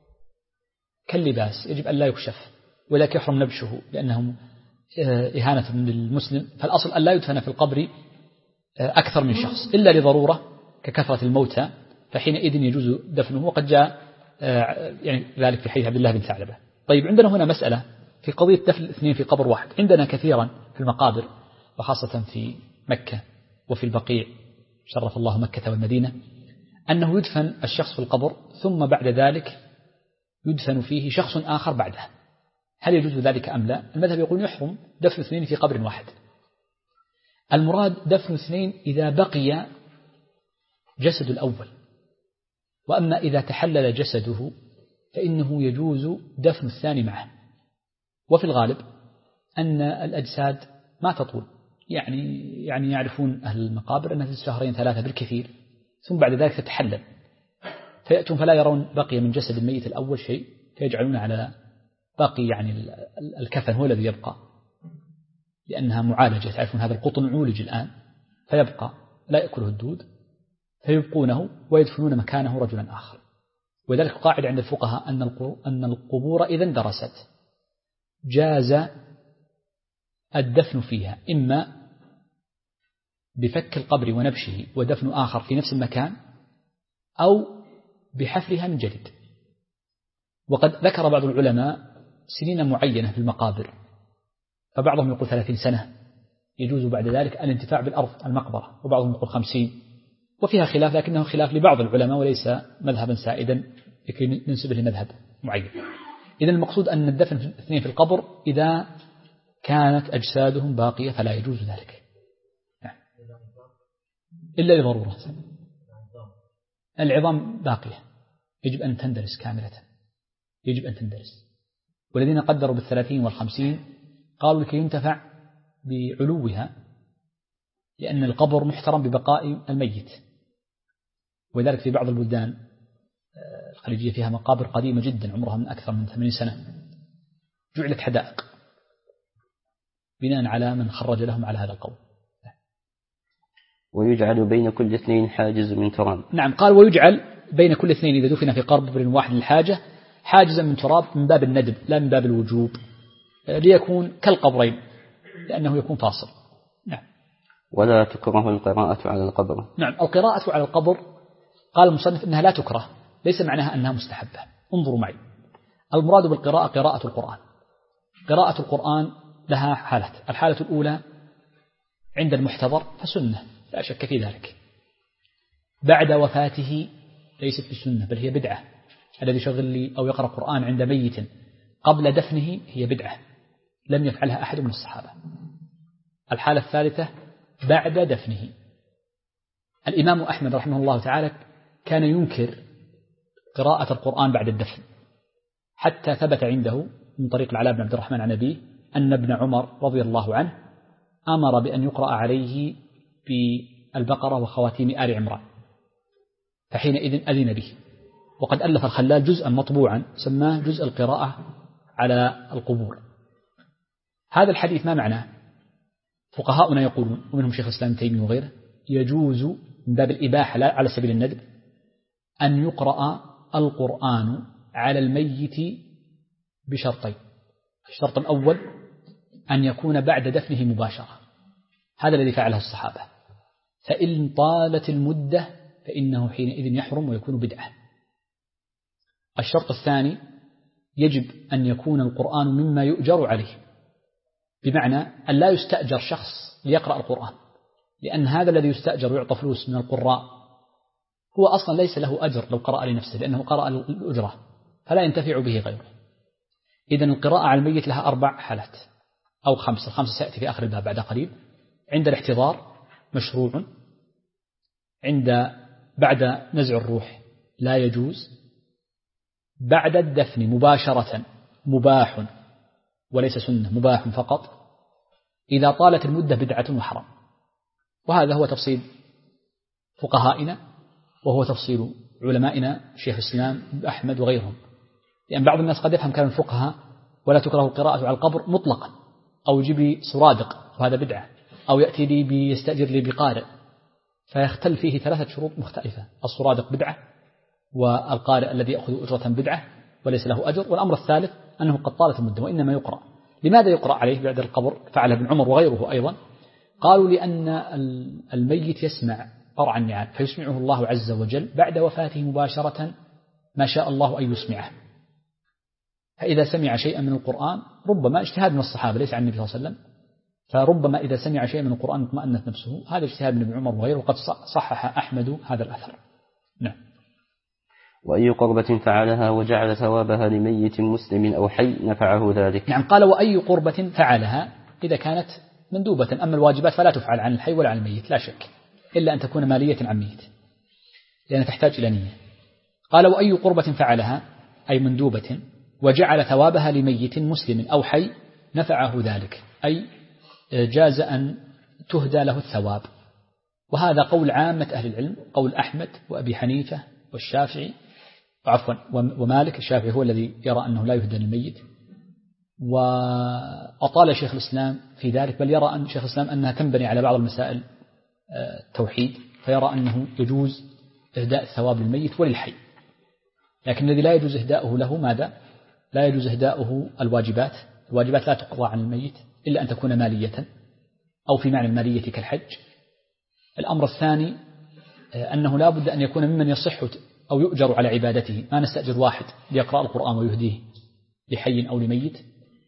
كاللباس يجب أن لا يكشف، ولكن يحرم نبشه لأنه إهانة للمسلم. فالأصل أن لا يدفن في القبر أكثر من شخص إلا لضرورة ككثرة الموتى، فحينئذ يجوز دفنه، وقد جاء يعني ذلك في حديث عبد الله بن ثعلبة. طيب، عندنا هنا مسألة في قضية دفن الاثنين في قبر واحد. عندنا كثيرا في المقابر وخاصة في مكة وفي البقيع شرف الله مكة والمدينة أنه يدفن الشخص في القبر ثم بعد ذلك يدفن فيه شخص آخر بعده. هل يجوز ذلك أم لا؟ المذهب يقول يحرم دفن اثنين في قبر واحد. المراد دفن اثنين إذا بقي جسد الأول، وأما إذا تحلل جسده فإنه يجوز دفن الثاني معه. وفي الغالب أن الأجساد ما تطول، يعني يعرفون أهل المقابر أنها 2 3 بالكثير، ثم بعد ذلك تتحلل، فيأتون فلا يرون بقي من جسد الميت الأول شيء، فيجعلون على باقي يعني الكفن هو الذي يبقى، لأنها معالجة. تعرفون هذا القطن عولج الآن فيبقى لا يأكله الدود، فيبقونه ويدفنون مكانه رجلا آخر. وذلك قاعدة عند الفقهاء أن القبور إذا اندرست جاز الدفن فيها، إما بفك القبر ونبشه ودفن آخر في نفس المكان، أو بحفرها من جديد. وقد ذكر بعض العلماء سنين معينة في المقابر، فبعضهم يقول 30 سنة يجوز بعد ذلك الانتفاع بالأرض المقبرة، وبعضهم يقول 50، وفيها خلاف، لكنه خلاف لبعض العلماء وليس مذهبا سائدا لكي ننسبه لمذهب معين. إذن المقصود أن الدفن اثنين في القبر إذا كانت أجسادهم باقية فلا يجوز ذلك إلا لضرورة. العظام باقية يجب أن تندرس كاملة، يجب أن تندرس. والذين قدروا بال30 وال50 قالوا لكي ينتفع بعلوها، لأن القبر محترم ببقاء الميت، ولذلك في بعض البلدان الخليجية فيها مقابر قديمة جدا عمرها من أكثر من 80 سنة جعلت حدائق بناء على من خرج لهم على هذا القول. ويجعل بين كل اثنين حاجز من تراب. نعم، قال ويجعل بين كل اثنين إذا دفن في قبر واحد للحاجة حاجزا من تراب، من باب الندب لا من باب الوجوب، ليكون كالقبرين لأنه يكون فاصل. نعم. ولا تكره القراءة على القبر. نعم، القراءة على القبر قال المصنف إنها لا تكره، ليس معناها أنها مستحبة. انظروا معي، المراد بالقراءة قراءة القرآن. قراءة القرآن لها حالات، الحالة الأولى عند المحتضر فسنة لا شك في ذلك، بعد وفاته ليست بسنة بل هي بدعة. الذي يشغل لي أو يقرأ القرآن عند ميت قبل دفنه هي بدعة لم يفعلها أحد من الصحابة. الحالة الثالثة بعد دفنه. الإمام أحمد رحمه الله تعالى كان ينكر قراءة القرآن بعد الدفن، حتى ثبت عنده من طريق العلاء بن عبد الرحمن عن أبيه أن ابن عمر رضي الله عنه أمر بأن يقرأ عليه بالبقرة وخواتيم آل عمران، فحينئذ أذن به. وقد ألف الخلال جزءا مطبوعا سماه جزء القراءة على القبور. هذا الحديث ما معناه؟ فقهاؤنا يقولون ومنهم شيخ الإسلام ابن تيمية وغيره يجوز من باب الإباحة لا على سبيل الندب أن يقرأ القرآن على الميت بشرطين. الشرط الأول أن يكون بعد دفنه مباشرة، هذا الذي فعله الصحابة، فإن طالت المدة فإنه حينئذ يحرم ويكون بدعة. الشرط الثاني يجب أن يكون القرآن مما يؤجر عليه، بمعنى أن لا يستأجر شخص ليقرأ القرآن، لأن هذا الذي يستأجر ويعطى فلوس من القراء هو أصلا ليس له أجر لو قرأ لنفسه، لأنه قرأ الأجرة فلا ينتفع به غيره. إذن القراءة على الميت لها 4 حالات أو 5، الخمسة سيأتي في آخر الباب بعد قليل. عند الاحتضار مشروع، بعد نزع الروح لا يجوز، بعد الدفن مباشرة مباح وليس سنة، مباح فقط، إذا طالت المدة بدعة وحرام. وهذا هو تفصيل فقهائنا وهو تفصيل علمائنا شيخ الإسلام أحمد وغيرهم، لأن بعض الناس قد يفهم كلام الفقهاء ولا تكره القراءة على القبر مطلقا، أو يجيب لي سرادق وهذا بدعة، أو يأتي لي بيستأجر لي بقارئ، فيختل فيه 3 شروط مختلفة. السرادق بدعة، والقارئ الذي يأخذ أجرة بدعة وليس له أجر، والأمر الثالث أنه قد طالت المدة وإنما يقرأ. لماذا يقرأ عليه بعد القبر؟ فعله ابن عمر وغيره أيضا. قالوا لأن الميت يسمع قرع النعال فيسمعه الله عز وجل بعد وفاته مباشرة ما شاء الله أن يسمعه، فإذا سمع شيئا من القرآن، ربما اجتهاد من الصحابة ليس عن النبي صلى الله عليه وسلم، فربما إذا سمع شيئا من القرآن اطمأنت نفسه. هذا اجتهاد من ابن عمر وغيره، وقد صحح أحمد هذا الأثر. نعم. وأي قربة فعلها وجعل ثوابها لميت مسلم أو حي نفعه ذلك. نعم، قال وأي قربة فعلها إذا كانت مندوبة، أما الواجبات فلا تفعل عن الحي ولا عن الميت لا شك، إلا أن تكون مالية عن ميت لأنها تحتاج إلى نية. قال وأي قربة فعلها أي مندوبة وجعل ثوابها لميت مسلم أو حي نفعه ذلك، أي جاز أن تهدى له الثواب. وهذا قول عامة أهل العلم، قول أحمد وأبي حنيفة والشافعي ومالك. الشافعي هو الذي يرى أنه لا يهدى للميت، وأطال شيخ الإسلام في ذلك، بل يرى أن شيخ الإسلام أنها تنبني على بعض المسائل التوحيد، فيرى أنه يجوز إهداء الثواب للميت وللحي. لكن الذي لا يجوز إهداؤه له ماذا؟ لا يجوز إهداؤه الواجبات. الواجبات لا تقضى عن الميت إلا أن تكون مالية أو في معنى المالية كالحج. الأمر الثاني أنه لا بد أن يكون ممن يصح أو يؤجر على عبادته، ما نستأجر واحد ليقرأ القرآن ويهديه لحي أو لميت.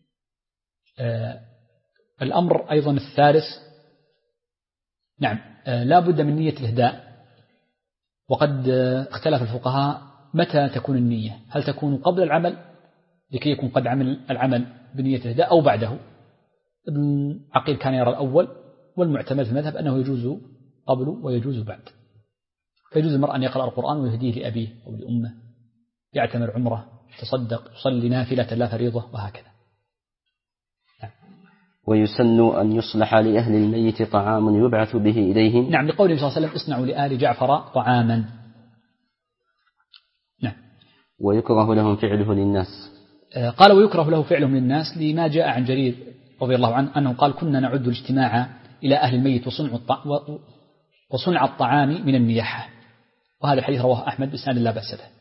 الأمر أيضا الثالث نعم لا بد من نية الإهداء، وقد اختلف الفقهاء متى تكون النية، هل تكون قبل العمل لكي يكون قد عمل العمل بنية الإهداء أو بعده. ابن عقيل كان يرى الأول، والمعتمد في المذهب أنه يجوز قبل ويجوز بعد، فيجوز المرء أن يقرأ القرآن ويهديه لأبيه أو لأمه يعتمر عمره، تصدق، يصلي نافلة لا فريضة، وهكذا. ويسن أن يصلح لأهل الميت طعام يبعث به إليهم. نعم، لقوله صلى الله عليه وسلم اصنعوا لآل جعفر طعاما. نعم. ويكره لهم فعله للناس. قال ويكره له فعلهم للناس لما جاء عن جرير رضي الله عنه أنه قال كنا نعد الاجتماع إلى أهل الميت وصنع الطعام من النياحة، وهذا الحديث رواه أحمد بإسناد لا بأس به.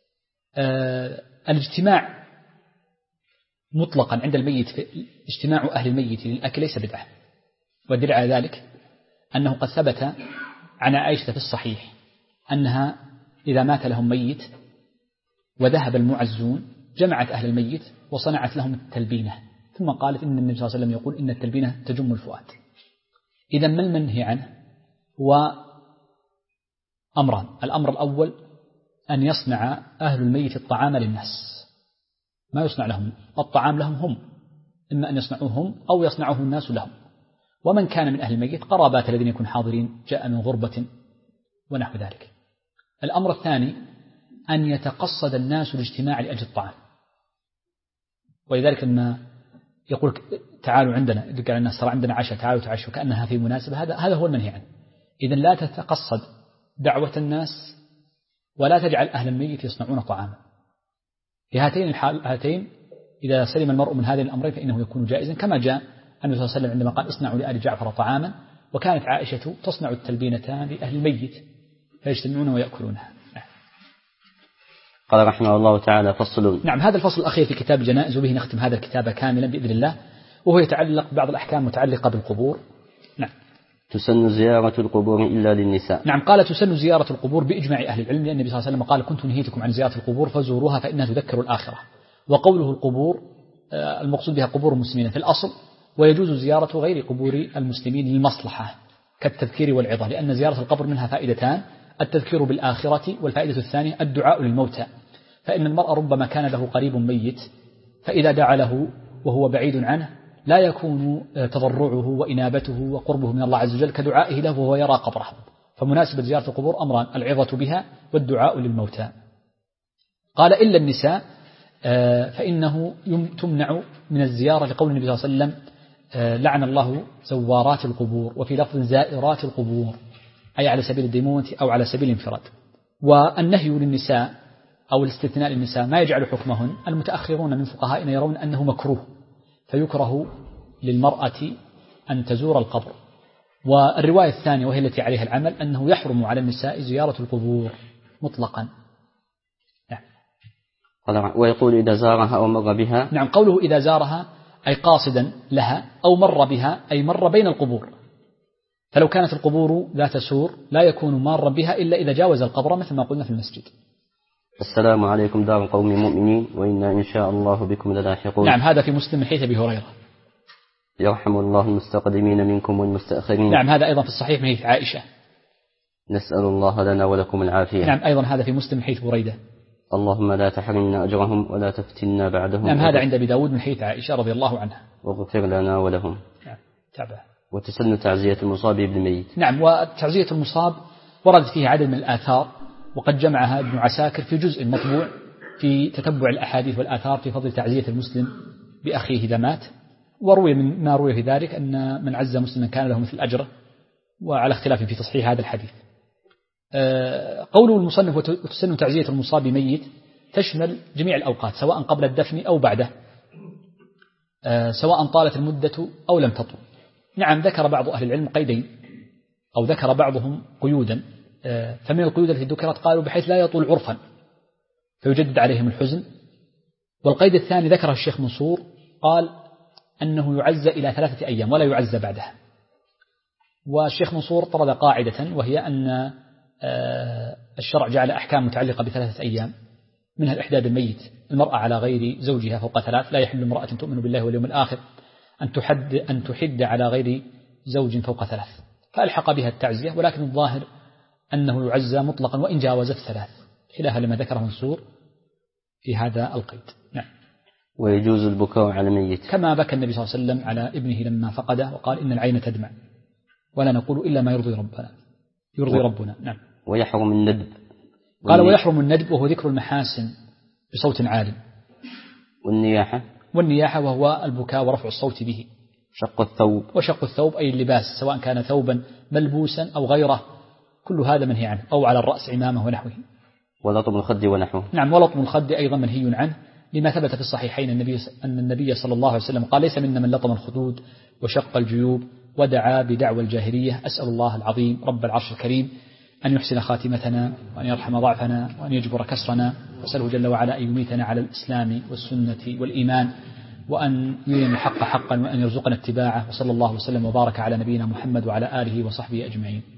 الاجتماع مطلقا عند الميت، اجتماع أهل الميت للأكل ليس بدعة، والدليل على ذلك أنه قد ثبت عن عائشة في الصحيح أنها إذا مات لهم ميت وذهب المعزون جمعت أهل الميت وصنعت لهم التلبينة، ثم قالت إن النبي صلى الله عليه وسلم يقول إن التلبينة تجم الفؤاد. إذا ما المنهي عنه؟ هو أمران: الأمر الأول أن يصنع أهل الميت الطعام للناس، ما يصنع لهم الطعام لهم هم، إما أن يصنعوه هم أو يصنعه الناس لهم، ومن كان من أهل الميت قرابات الذين يكون حاضرين جاء من غربة ونحو ذلك. الأمر الثاني أن يتقصد الناس الاجتماع لأجل الطعام، ولذلك لما يقول تعالوا عندنا، قال الناس ترى عندنا عشاء تعالوا تعشوا كأنها في مناسبة، هذا هو المنهي عنه. إذن لا تتقصد دعوة الناس ولا تجعل أهل الميت يصنعون طعاما. في هاتين الحالتين إذا سلم المرء من هذين الأمرين فإنه يكون جائزا، كما جاء النبي صلى الله عليه وسلم عندما قال اصنعوا لآل جعفر طعاما، وكانت عائشة تصنع التلبينتان لأهل الميت فيجتمعون ويأكلونها. قال رحمه الله تعالى: فصل. نعم، هذا الفصل الأخير في كتاب الجنائز، وبه نختم هذا الكتاب كاملا بإذن الله، وهو يتعلق ببعض الأحكام متعلقة بالقبور. نعم. تسن زيارة القبور إلا للنساء. نعم، قال تسن زيارة القبور بإجماع أهل العلم، لأن النبي صلى الله عليه وسلم قال كنت نهيتكم عن زيارة القبور فزوروها فإنها تذكر الآخرة. وقوله القبور المقصود بها قبور المسلمين في الأصل، ويجوز زيارة غير قبور المسلمين للمصلحة كالتذكير والعظة، لأن زيارة القبر منها فائدتان: التذكير بالآخرة، والفائدة الثانية الدعاء للموتى، فإن المرء ربما كان له قريب ميت فإذا دعا له وهو بعيد عنه لا يكون تضرعه وإنابته وقربه من الله عز وجل كدعائه له وهو يرى قبره. فمناسبة زيارة القبور أمران: العظة بها والدعاء للموتى. قال إلا النساء فإنه تمنع من الزيارة لقول النبي صلى الله عليه وسلم لعن الله زوارات القبور، وفي لفظ زائرات القبور، أي على سبيل الديمومة أو على سبيل الانفراد. والنهي للنساء أو الاستثناء للنساء ما يجعل حكمهن، المتأخرون من فقهائنا يرون أنه مكروه، فيكره للمرأة أن تزور القبر. والرواية الثانية وهي التي عليها العمل أنه يحرم على النساء زيارة القبور مطلقا. نعم. ويقول إذا زارها أو مر بها. نعم، قوله إذا زارها أي قاصدا لها، أو مر بها أي مر بين القبور، فلو كانت القبور ذات سور لا يكون مارا بها إلا إذا جاوز القبر، مثل ما قلنا في المسجد. السلام عليكم دار قوم مؤمنين وإنا إن شاء الله بكم للاحقون. نعم، هذا في مسلم من حديث أبي هريرة. يرحم الله المستقدمين منكم والمستأخرين. نعم، هذا أيضا في الصحيح من حديث عائشة. نسأل الله لنا ولكم العافية. نعم، أيضا هذا في مسلم من حديث بريدة. اللهم لا تحرمنا أجرهم ولا تفتنا بعدهم. نعم، هذا عند أبي داود من حديث عائشة رضي الله عنها. واغفر لنا ولهم. نعم، تابع. وتسن تعزية المصاب بالميت. نعم، وتعزية المصاب وردت فيه عدد من الآثار، وقد جمعها ابن عساكر في جزء مطبوع في تتبع الأحاديث والآثار في فضل تعزية المسلم بأخيه إذا مات. وروي من ما روي في ذلك أن من عز مسلما كان له مثل أجره، وعلى اختلاف في تصحيح هذا الحديث. قوله المصنف وتسن تعزية المصاب بميت تشمل جميع الأوقات سواء قبل الدفن أو بعده، سواء طالت المدة أو لم تطل. نعم، ذكر بعض أهل العلم قيدين، أو ذكر بعضهم قيودا، فمن القيود التي ذكرت قالوا بحيث لا يطول عرفا فيجدد عليهم الحزن. والقيد الثاني ذكره الشيخ منصور، قال أنه يعزى إلى 3 أيام ولا يعزى بعدها. والشيخ منصور طرد قاعدة، وهي أن الشرع جعل أحكام متعلقة ب3 أيام، منها الإحداد الميت، المرأة على غير زوجها فوق 3، لا يحل امرأة تؤمن بالله واليوم الآخر أن تحد على غير زوج فوق 3، فألحق بها التعزية، ولكن الظاهر أنه يعزى مطلقا وإن جاوزت 3، خلافا لما ذكره منصور في هذا القيد. نعم. ويجوز البكاء على الميت كما بكى النبي صلى الله عليه وسلم على ابنه لما فقده وقال إن العين تدمع ولا نقول إلا ما يرضي ربنا. نعم. ويحرم الندب. قال ويحرم الندب، وهو ذكر المحاسن بصوت عال. والنياحة وهو البكاء ورفع الصوت به. وشق الثوب أي اللباس، سواء كان ثوبا ملبوسا أو غيره، كل هذا منهي عنه، أو على الرأس عمامة ونحوه. ولطم الخد ونحوه. نعم، ولطم الخد أيضا منهي عنه، لما ثبت في الصحيحين أن النبي صلى الله عليه وسلم قال: ليس منا من لطم الخدود وشق الجيوب ودعا بدعوى الجاهلية. أسأل الله العظيم رب العرش الكريم أن يحسن خاتمتنا، وأن يرحم ضعفنا، وأن يجبر كسرنا، وأسأله جل وعلا أن يميتنا على الإسلام والسنة والإيمان، وأن يرينا الحق حقا، وأن يرزقنا اتباعه. وصلى الله وسلم وبارك على نبينا محمد وعلى آله وصحبه أجمعين.